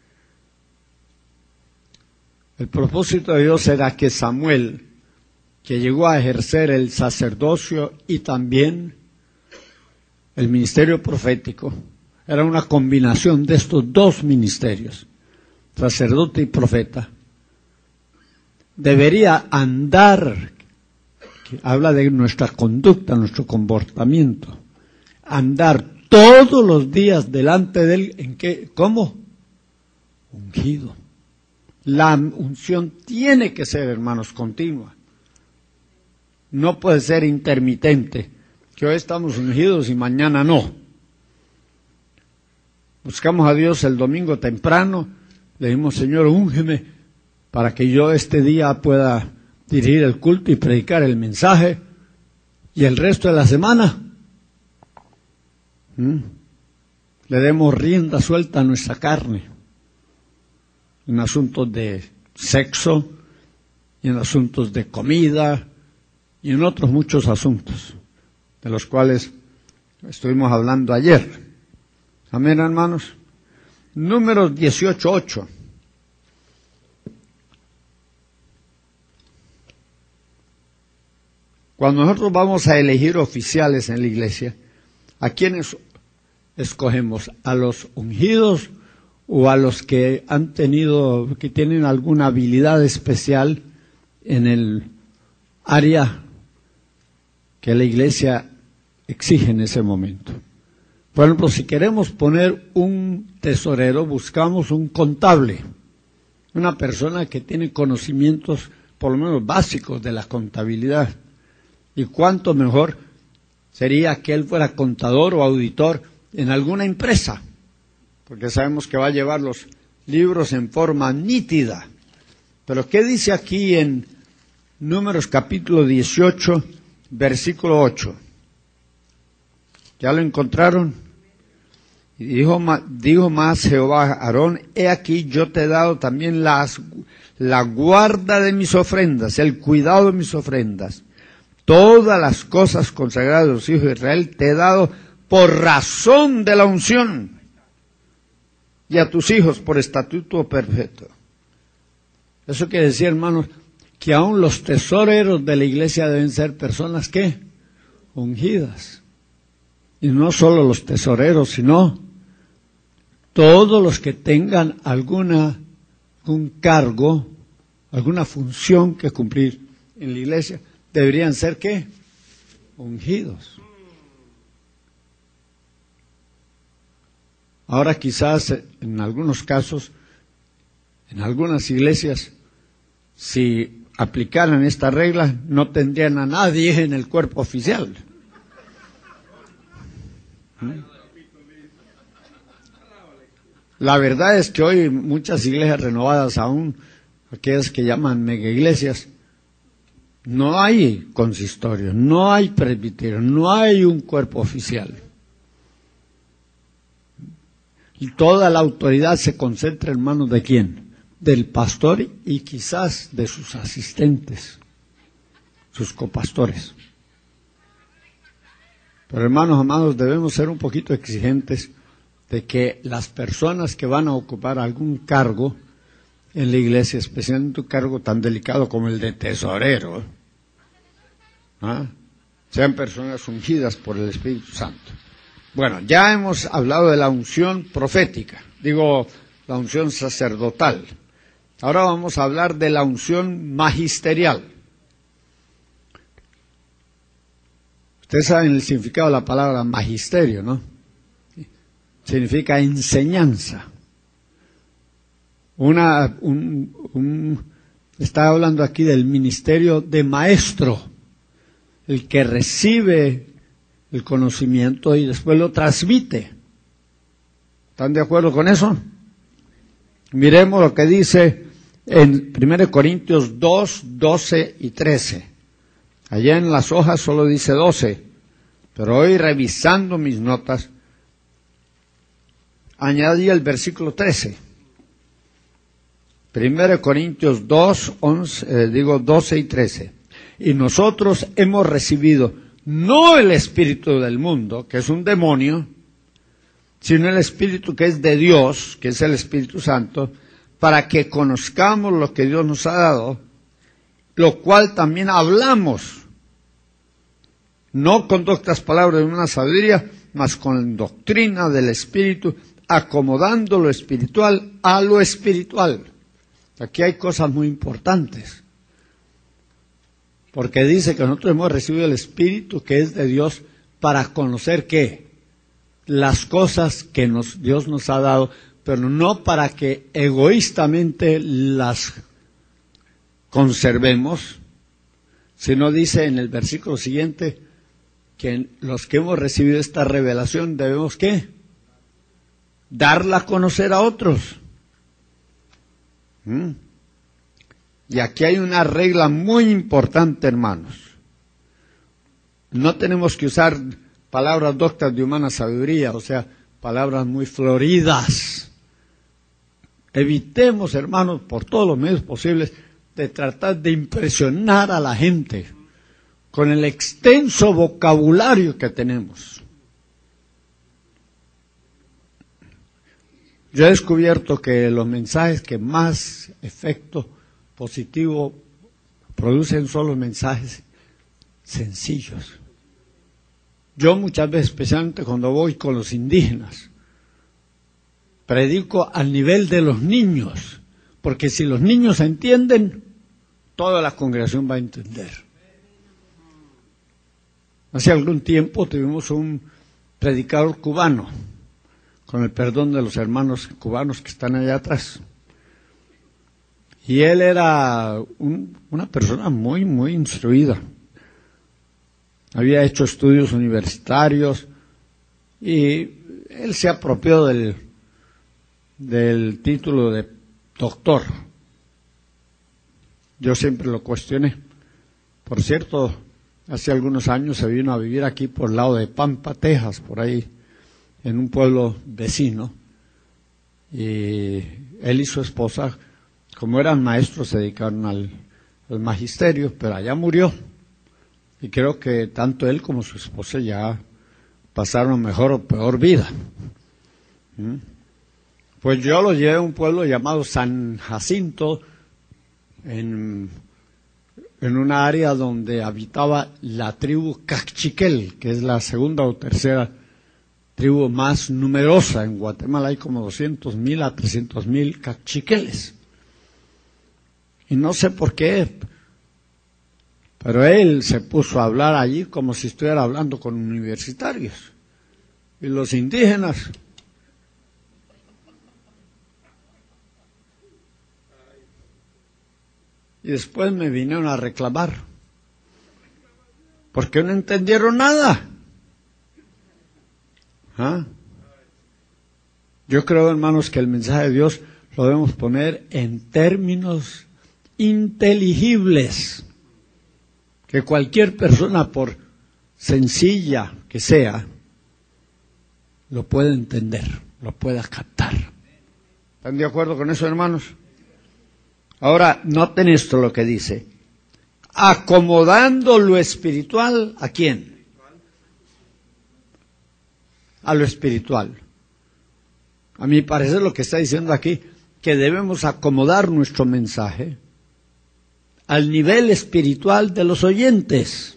El propósito de Dios era que Samuel, que llegó a ejercer el sacerdocio y también el ministerio profético, era una combinación de estos dos ministerios, sacerdote y profeta, debería andar, que habla de nuestra conducta, nuestro comportamiento, andar todos los días delante de él, ¿en qué? ¿Cómo? Ungido. La unción tiene que ser, hermanos, continua. No puede ser intermitente, que hoy estamos ungidos y mañana no. Buscamos a Dios el domingo temprano, le dijimos, Señor, úngeme para que yo este día pueda dirigir el culto y predicar el mensaje, y el resto de la semana ¿Mm? le demos rienda suelta a nuestra carne, en asuntos de sexo, y en asuntos de comida, y en otros muchos asuntos, de los cuales estuvimos hablando ayer. Amén, hermanos. Números dieciocho, ocho. Cuando nosotros vamos a elegir oficiales en la iglesia, ¿a quiénes escogemos? ¿A los ungidos o a los que han tenido, que tienen alguna habilidad especial en el área que la iglesia exige en ese momento? Por ejemplo, si queremos poner un tesorero, buscamos un contable, una persona que tiene conocimientos por lo menos básicos de la contabilidad. Y cuánto mejor sería que él fuera contador o auditor en alguna empresa, porque sabemos que va a llevar los libros en forma nítida. Pero ¿qué dice aquí en Números capítulo dieciocho, versículo ocho? ¿Ya lo encontraron? Y dijo, dijo más Jehová a Aarón, he aquí yo te he dado también las, la guarda de mis ofrendas, el cuidado de mis ofrendas. Todas las cosas consagradas de los hijos de Israel te he dado por razón de la unción, y a tus hijos por estatuto perfecto. Eso quiere decir, hermanos, que aún los tesoreros de la iglesia deben ser personas, ¿qué? Ungidas. Y no solo los tesoreros, sino todos los que tengan alguna, algún cargo, alguna función que cumplir en la iglesia, deberían ser, ¿qué? Ungidos. Ahora quizás en algunos casos, en algunas iglesias, si aplicaran esta regla, no tendrían a nadie en el cuerpo oficial. La verdad es que hoy muchas iglesias renovadas, aún aquellas que llaman mega iglesias, no hay consistorio, no hay presbiterio, no hay un cuerpo oficial. Y toda la autoridad se concentra en manos de ¿quién? Del pastor y quizás de sus asistentes, sus copastores. Pero hermanos amados, debemos ser un poquito exigentes de que las personas que van a ocupar algún cargo en la iglesia, especialmente un cargo tan delicado como el de tesorero, ¿ah? sean personas ungidas por el Espíritu Santo. Bueno, ya hemos hablado de la unción profética, digo, la unción sacerdotal. Ahora vamos a hablar de la unción magisterial. Ustedes saben el significado de la palabra magisterio, ¿no? Significa enseñanza. Una, un, un, está hablando aquí del ministerio de maestro, el que recibe el conocimiento y después lo transmite. ¿Están de acuerdo con eso? Miremos lo que dice en primera Corintios dos, doce y trece. Allá en las hojas solo dice doce, pero hoy revisando mis notas, añadí el versículo trece. primera Corintios dos, once, eh, digo doce y trece. Y nosotros hemos recibido no el espíritu del mundo, que es un demonio, sino el espíritu que es de Dios, que es el Espíritu Santo, para que conozcamos lo que Dios nos ha dado, lo cual también hablamos, no con doctas palabras de una sabiduría, mas con doctrina del Espíritu, acomodando lo espiritual a lo espiritual. Aquí hay cosas muy importantes, porque dice que nosotros hemos recibido el Espíritu que es de Dios para conocer ¿qué? Las cosas que nos, Dios nos ha dado, pero no para que egoístamente las conservemos, sino dice en el versículo siguiente que los que hemos recibido esta revelación debemos ¿qué? Darla a conocer a otros. ¿Mm? Y aquí hay una regla muy importante, hermanos. No tenemos que usar palabras doctas de humana sabiduría, o sea, palabras muy floridas. Evitemos, hermanos, por todos los medios posibles, de tratar de impresionar a la gente con el extenso vocabulario que tenemos. Yo he descubierto que los mensajes que más efecto positivo producen son los mensajes sencillos. Yo muchas veces, especialmente cuando voy con los indígenas, predico al nivel de los niños, porque si los niños entienden, toda la congregación va a entender. Hace algún tiempo tuvimos un predicador cubano, con el perdón de los hermanos cubanos que están allá atrás. Y él era un, una persona muy, muy instruida. Había hecho estudios universitarios y él se apropió del, del título de doctor. Yo siempre lo cuestioné. Por cierto, hace algunos años se vino a vivir aquí por el lado de Pampa, Texas, por ahí, en un pueblo vecino. Y él y su esposa, como eran maestros, se dedicaron al, al magisterio, pero allá murió. Y creo que tanto él como su esposa ya pasaron mejor o peor vida. ¿Mm? Pues yo lo llevé a un pueblo llamado San Jacinto, en, en una área donde habitaba la tribu Cachiquel, que es la segunda o tercera tribu más numerosa. En Guatemala hay como doscientos mil a trescientos mil cachiqueles. Y no sé por qué, pero él se puso a hablar allí como si estuviera hablando con universitarios. Y los indígenas, y después me vinieron a reclamar, porque no entendieron nada. ¿Ah? Yo creo, hermanos, que el mensaje de Dios lo debemos poner en términos inteligibles, que cualquier persona, por sencilla que sea, lo pueda entender, lo pueda captar. ¿Están de acuerdo con eso, hermanos? Ahora, noten esto lo que dice. Acomodando lo espiritual, ¿a quién? A lo espiritual. A mi parecer lo que está diciendo aquí, que debemos acomodar nuestro mensaje al nivel espiritual de los oyentes.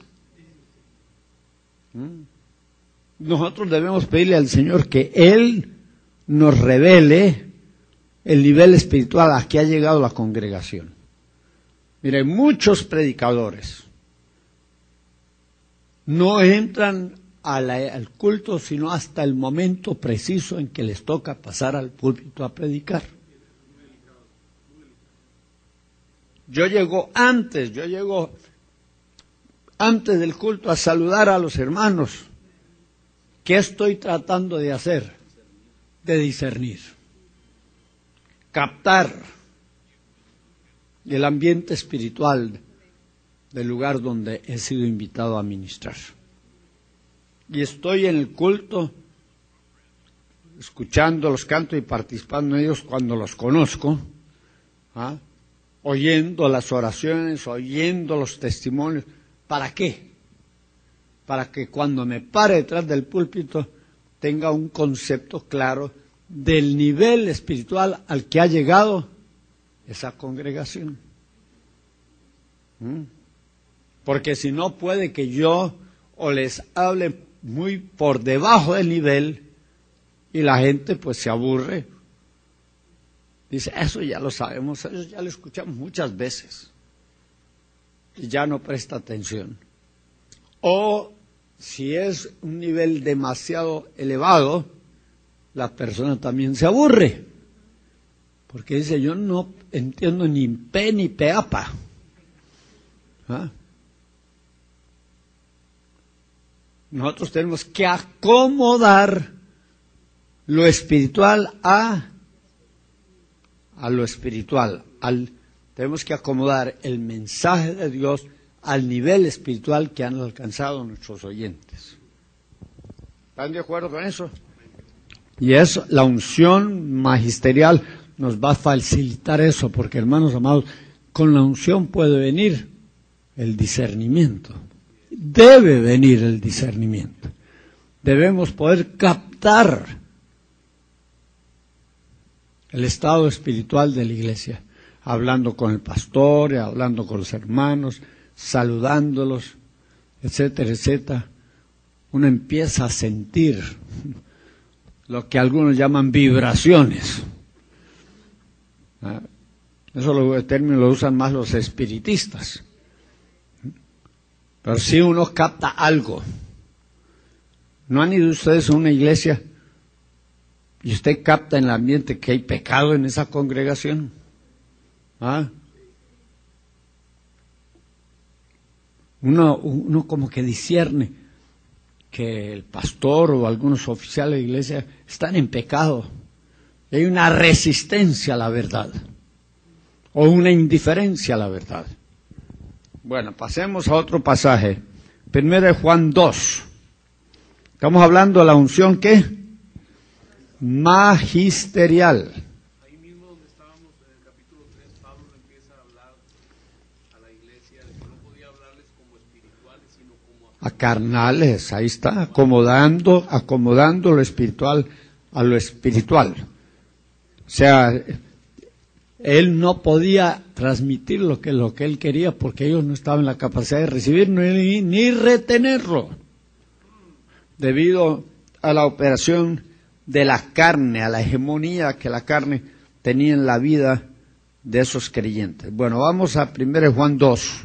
Nosotros debemos pedirle al Señor que Él nos revele el nivel espiritual a que ha llegado la congregación. Mire, muchos predicadores no entran a la, al culto sino hasta el momento preciso en que les toca pasar al púlpito a predicar. Yo llego antes, yo llego antes del culto a saludar a los hermanos. ¿Qué estoy tratando de hacer? De discernir, captar el ambiente espiritual del lugar donde he sido invitado a ministrar. Y estoy en el culto, escuchando los cantos y participando en ellos cuando los conozco, ¿ah? Oyendo las oraciones, oyendo los testimonios. ¿Para qué? Para que cuando me pare detrás del púlpito tenga un concepto claro del nivel espiritual al que ha llegado esa congregación. ¿Mm? Porque si no, puede que yo o les hable muy por debajo del nivel y la gente pues se aburre. Dice, eso ya lo sabemos, eso ya lo escuchamos muchas veces. Y ya no presta atención. O si es un nivel demasiado elevado, la persona también se aburre. Porque dice, yo no entiendo ni pe ni peapa. ¿Ah? Nosotros tenemos que acomodar lo espiritual a, a lo espiritual. Al, tenemos que acomodar el mensaje de Dios al nivel espiritual que han alcanzado nuestros oyentes. ¿Están de acuerdo con eso? Y eso, la unción magisterial nos va a facilitar eso, porque hermanos amados, con la unción puede venir el discernimiento. Debe venir el discernimiento. Debemos poder captar el estado espiritual de la iglesia, hablando con el pastor, hablando con los hermanos, saludándolos, etcétera, etcétera. Uno empieza a sentir lo que algunos llaman vibraciones. Eso lo, término lo usan más los espiritistas. Pero si uno capta algo. ¿No han ido ustedes a una iglesia y usted capta en el ambiente que hay pecado en esa congregación? ¿Ah? Uno, uno como que discierne que el pastor o algunos oficiales de la iglesia están en pecado. Hay una resistencia a la verdad o una indiferencia a la verdad. Bueno, pasemos a otro pasaje. Primero de Juan dos. Estamos hablando de la unción, ¿qué? Magisterial. Ahí mismo donde estábamos en el capítulo tres, Pablo empieza a hablar a la iglesia de que no podía hablarles como espirituales, sino como a carnales. Ahí está, acomodando, acomodando lo espiritual a lo espiritual. O sea, él no podía transmitir lo que, lo que él quería porque ellos no estaban en la capacidad de recibir ni, ni retenerlo, debido a la operación de la carne, a la hegemonía que la carne tenía en la vida de esos creyentes. Bueno, vamos a primero de Juan dos.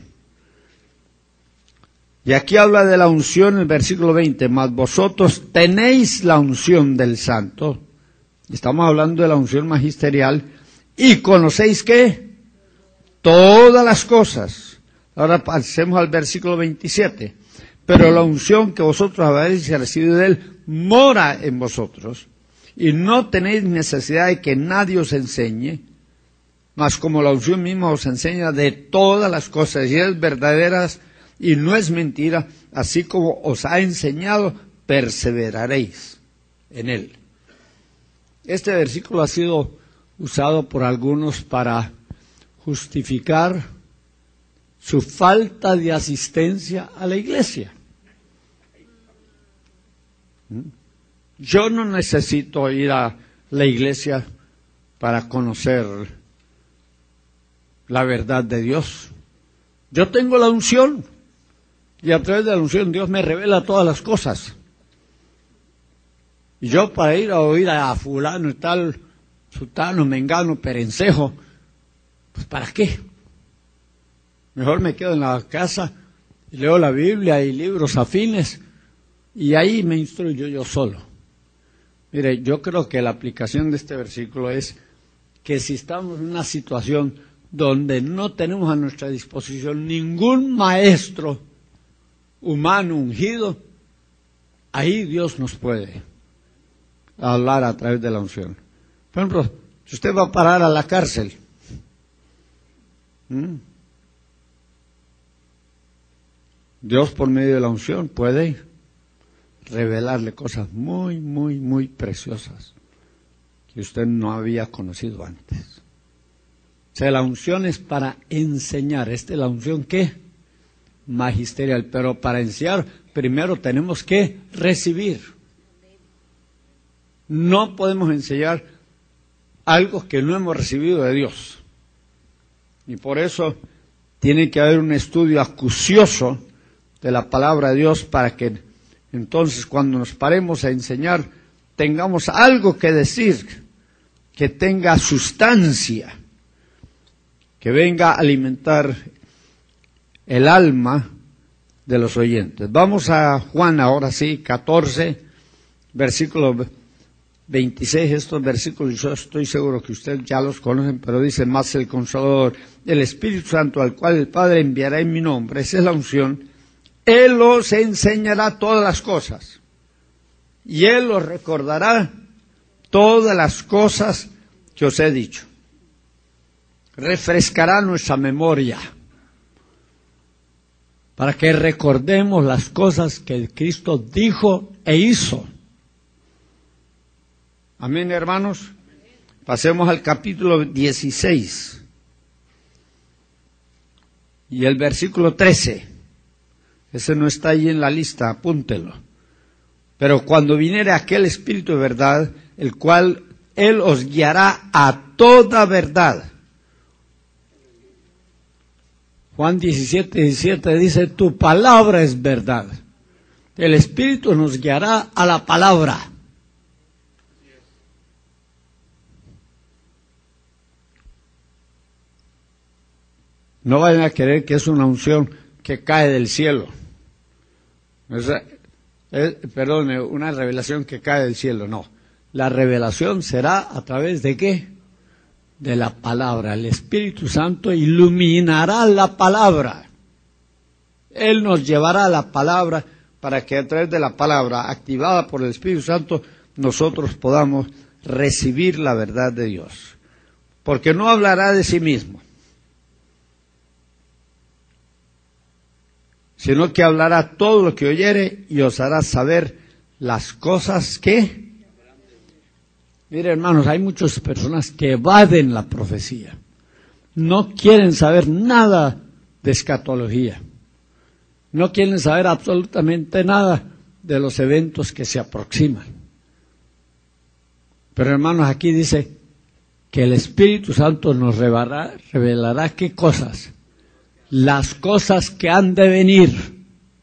Y aquí habla de la unción en el versículo veinte, mas vosotros tenéis la unción del Santo. Estamos hablando de la unción magisterial. Y conocéis ¿qué? Todas las cosas. Ahora pasemos al versículo veintisiete. Pero la unción que vosotros habéis recibido de él mora en vosotros. Y no tenéis necesidad de que nadie os enseñe, mas como la unción misma os enseña de todas las cosas, y es verdadera y no es mentira, así como os ha enseñado, perseveraréis en él. Este versículo ha sido usado por algunos para justificar su falta de asistencia a la iglesia. Yo no necesito ir a la iglesia para conocer la verdad de Dios. Yo tengo la unción y a través de la unción Dios me revela todas las cosas. Y yo para ir a oír a fulano y tal, sutano, mengano, perencejo, pues ¿para qué? Mejor me quedo en la casa y leo la Biblia y libros afines y ahí me instruyo yo solo. Mire, yo creo que la aplicación de este versículo es que si estamos en una situación donde no tenemos a nuestra disposición ningún maestro humano ungido, ahí Dios nos puede hablar a través de la unción. Por ejemplo, si usted va a parar a la cárcel, ¿Mm? Dios por medio de la unción puede revelarle cosas muy, muy, muy preciosas que usted no había conocido antes. O sea, la unción es para enseñar. ¿Esta es la unción qué? Magisterial. Pero para enseñar, primero tenemos que recibir. No podemos enseñar algo que no hemos recibido de Dios. Y por eso tiene que haber un estudio acucioso de la palabra de Dios para que entonces cuando nos paremos a enseñar tengamos algo que decir, que tenga sustancia, que venga a alimentar el alma de los oyentes. Vamos a Juan ahora sí, catorce, versículo veintiséis. Estos versículos yo estoy seguro que ustedes ya los conocen, pero dice: más el Consolador, el Espíritu Santo, al cual el Padre enviará en mi nombre, esa es la unción, Él os enseñará todas las cosas, y Él os recordará todas las cosas que os he dicho. Refrescará nuestra memoria, para que recordemos las cosas que Cristo dijo e hizo. Amén, hermanos. Pasemos al capítulo dieciséis. Y el versículo trece. Ese no está ahí en la lista, apúntelo. Pero cuando viniere aquel Espíritu de verdad, el cual Él os guiará a toda verdad. Juan diecisiete, diecisiete dice: tu palabra es verdad. El Espíritu nos guiará a la palabra. No vayan a creer que es una unción que cae del cielo. Es, es, perdón, una revelación que cae del cielo, no. La revelación será a través de ¿qué? De la palabra. El Espíritu Santo iluminará la palabra. Él nos llevará a la palabra para que a través de la palabra, activada por el Espíritu Santo, nosotros podamos recibir la verdad de Dios. Porque no hablará de sí mismo, sino que hablará todo lo que oyere y os hará saber las cosas que... Mire, hermanos, hay muchas personas que evaden la profecía. No quieren saber nada de escatología. No quieren saber absolutamente nada de los eventos que se aproximan. Pero, hermanos, aquí dice que el Espíritu Santo nos revelará, revelará ¿qué cosas? Las cosas que han de venir.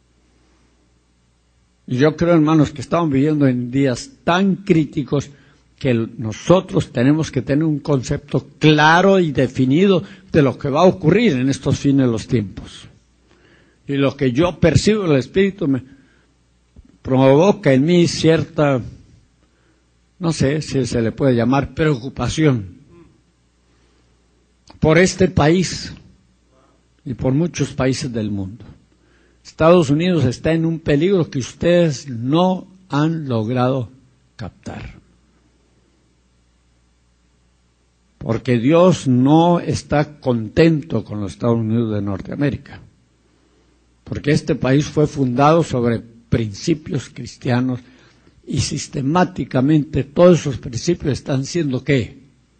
Y yo creo, hermanos, que estamos viviendo en días tan críticos que nosotros tenemos que tener un concepto claro y definido de lo que va a ocurrir en estos fines de los tiempos. Y lo que yo percibo del Espíritu me provoca en mí cierta, no sé si se le puede llamar preocupación por este país y por muchos países del mundo. Estados Unidos está en un peligro que ustedes no han logrado captar. Porque Dios no está contento con los Estados Unidos de Norteamérica. Porque este país fue fundado sobre principios cristianos y sistemáticamente todos esos principios están siendo ¿qué?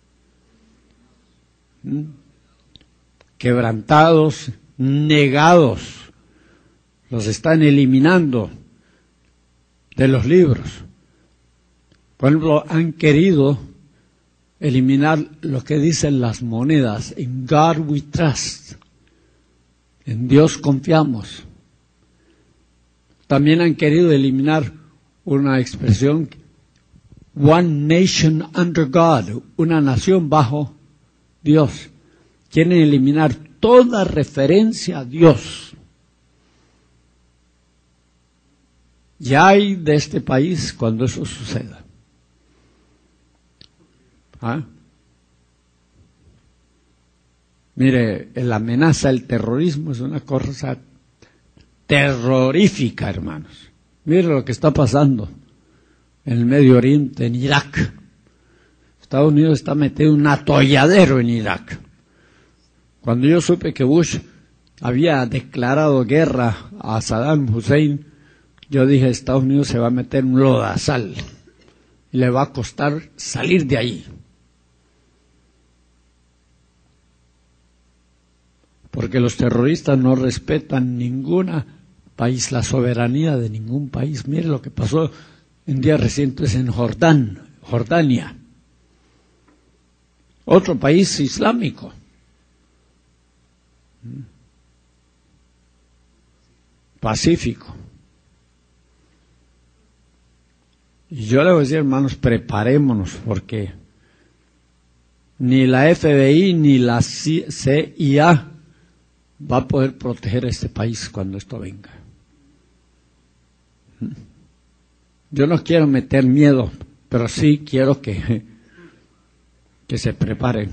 ¿Mm? Quebrantados, negados. Los están eliminando de los libros. Por ejemplo, han querido eliminar lo que dicen las monedas. In God we trust. En Dios confiamos. También han querido eliminar una expresión, one nation under God, una nación bajo Dios. Quieren eliminar toda referencia a Dios. Y hay de este país cuando eso suceda. ¿Ah? Mire, la amenaza del terrorismo es una cosa terrorífica, hermanos. Mire lo que está pasando en el Medio Oriente, en Irak. Estados Unidos está metido en un atolladero en Irak. Cuando yo supe que Bush había declarado guerra a Saddam Hussein, yo dije, Estados Unidos se va a meter en un lodazal y le va a costar salir de ahí. Porque los terroristas no respetan ningún país, la soberanía de ningún país. Mire lo que pasó en días recientes en Jordán, Jordania, otro país islámico. Pacífico. Y yo le voy a decir, hermanos, preparémonos, porque ni la F B I ni la C I A va a poder proteger a este país cuando esto venga. Yo no quiero meter miedo, pero sí quiero que, que se preparen.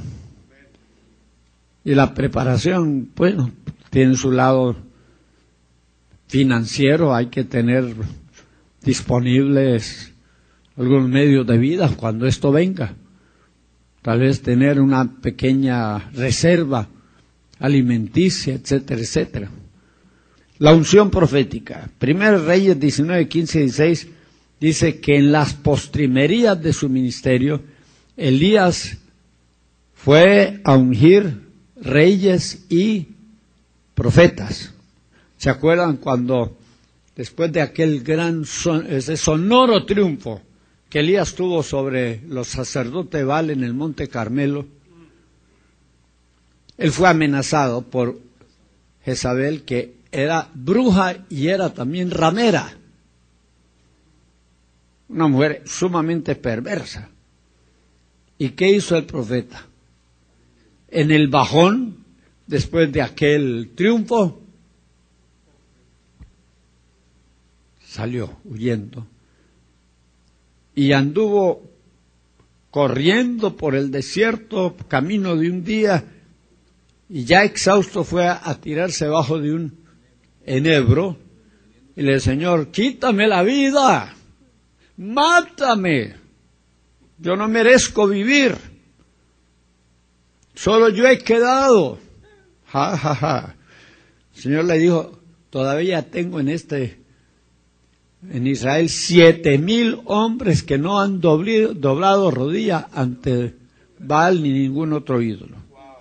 Y la preparación, bueno, tiene su lado financiero, hay que tener disponibles algunos medios de vida cuando esto venga. Tal vez tener una pequeña reserva alimenticia, etcétera, etcétera. La unción profética. Primero Reyes diecinueve, quince y dieciséis dice que en las postrimerías de su ministerio, Elías fue a ungir reyes y profetas. ¿Se acuerdan cuando, después de aquel gran, son, ese sonoro triunfo que Elías tuvo sobre los sacerdotes de Baal en el Monte Carmelo, él fue amenazado por Jezabel, que era bruja y era también ramera, una mujer sumamente perversa. ¿Y qué hizo el profeta? En el bajón, después de aquel triunfo, salió huyendo y anduvo corriendo por el desierto, camino de un día, y ya exhausto fue a, a tirarse bajo de un enebro y le dijo: Señor, quítame la vida, mátame, yo no merezco vivir, solo yo he quedado. Ja, ja, ja. El Señor le dijo: todavía tengo en este en Israel siete mil hombres que no han doblado, doblado rodilla ante Baal ni ningún otro ídolo.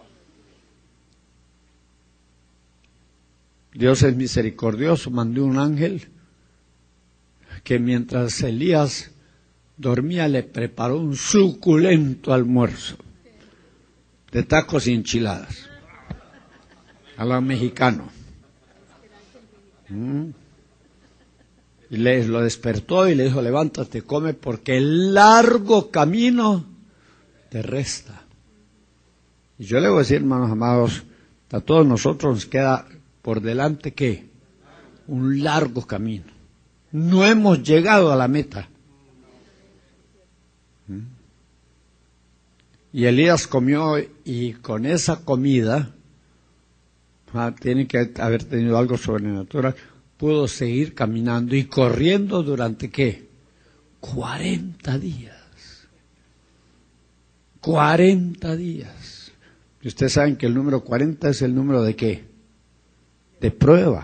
Dios es misericordioso, mandó un ángel que mientras Elías dormía le preparó un suculento almuerzo de tacos y enchiladas a la mexicano. Mm. Y le lo despertó y le dijo: levántate, come, porque el largo camino te resta. Y yo le voy a decir, hermanos amados, a todos nosotros nos queda por delante, ¿qué? Un largo camino. No hemos llegado a la meta. ¿Mm? Y Elías comió, y con esa comida, ah, tiene que haber tenido algo sobrenatural, pudo seguir caminando y corriendo durante, ¿qué? cuarenta días. cuarenta días. Y ustedes saben que el número cuarenta es el número de ¿qué? De prueba.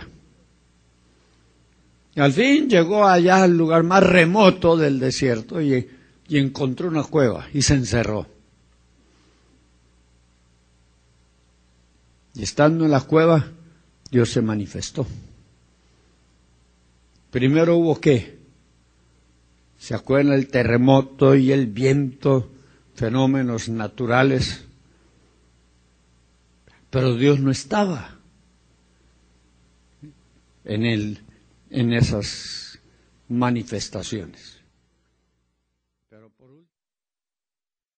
Y al fin llegó allá al lugar más remoto del desierto y, y encontró una cueva y se encerró. Y estando en la cueva, Dios se manifestó. Primero hubo ¿qué? ¿Se acuerdan? El terremoto y el viento, fenómenos naturales. Pero Dios no estaba en el, en esas manifestaciones.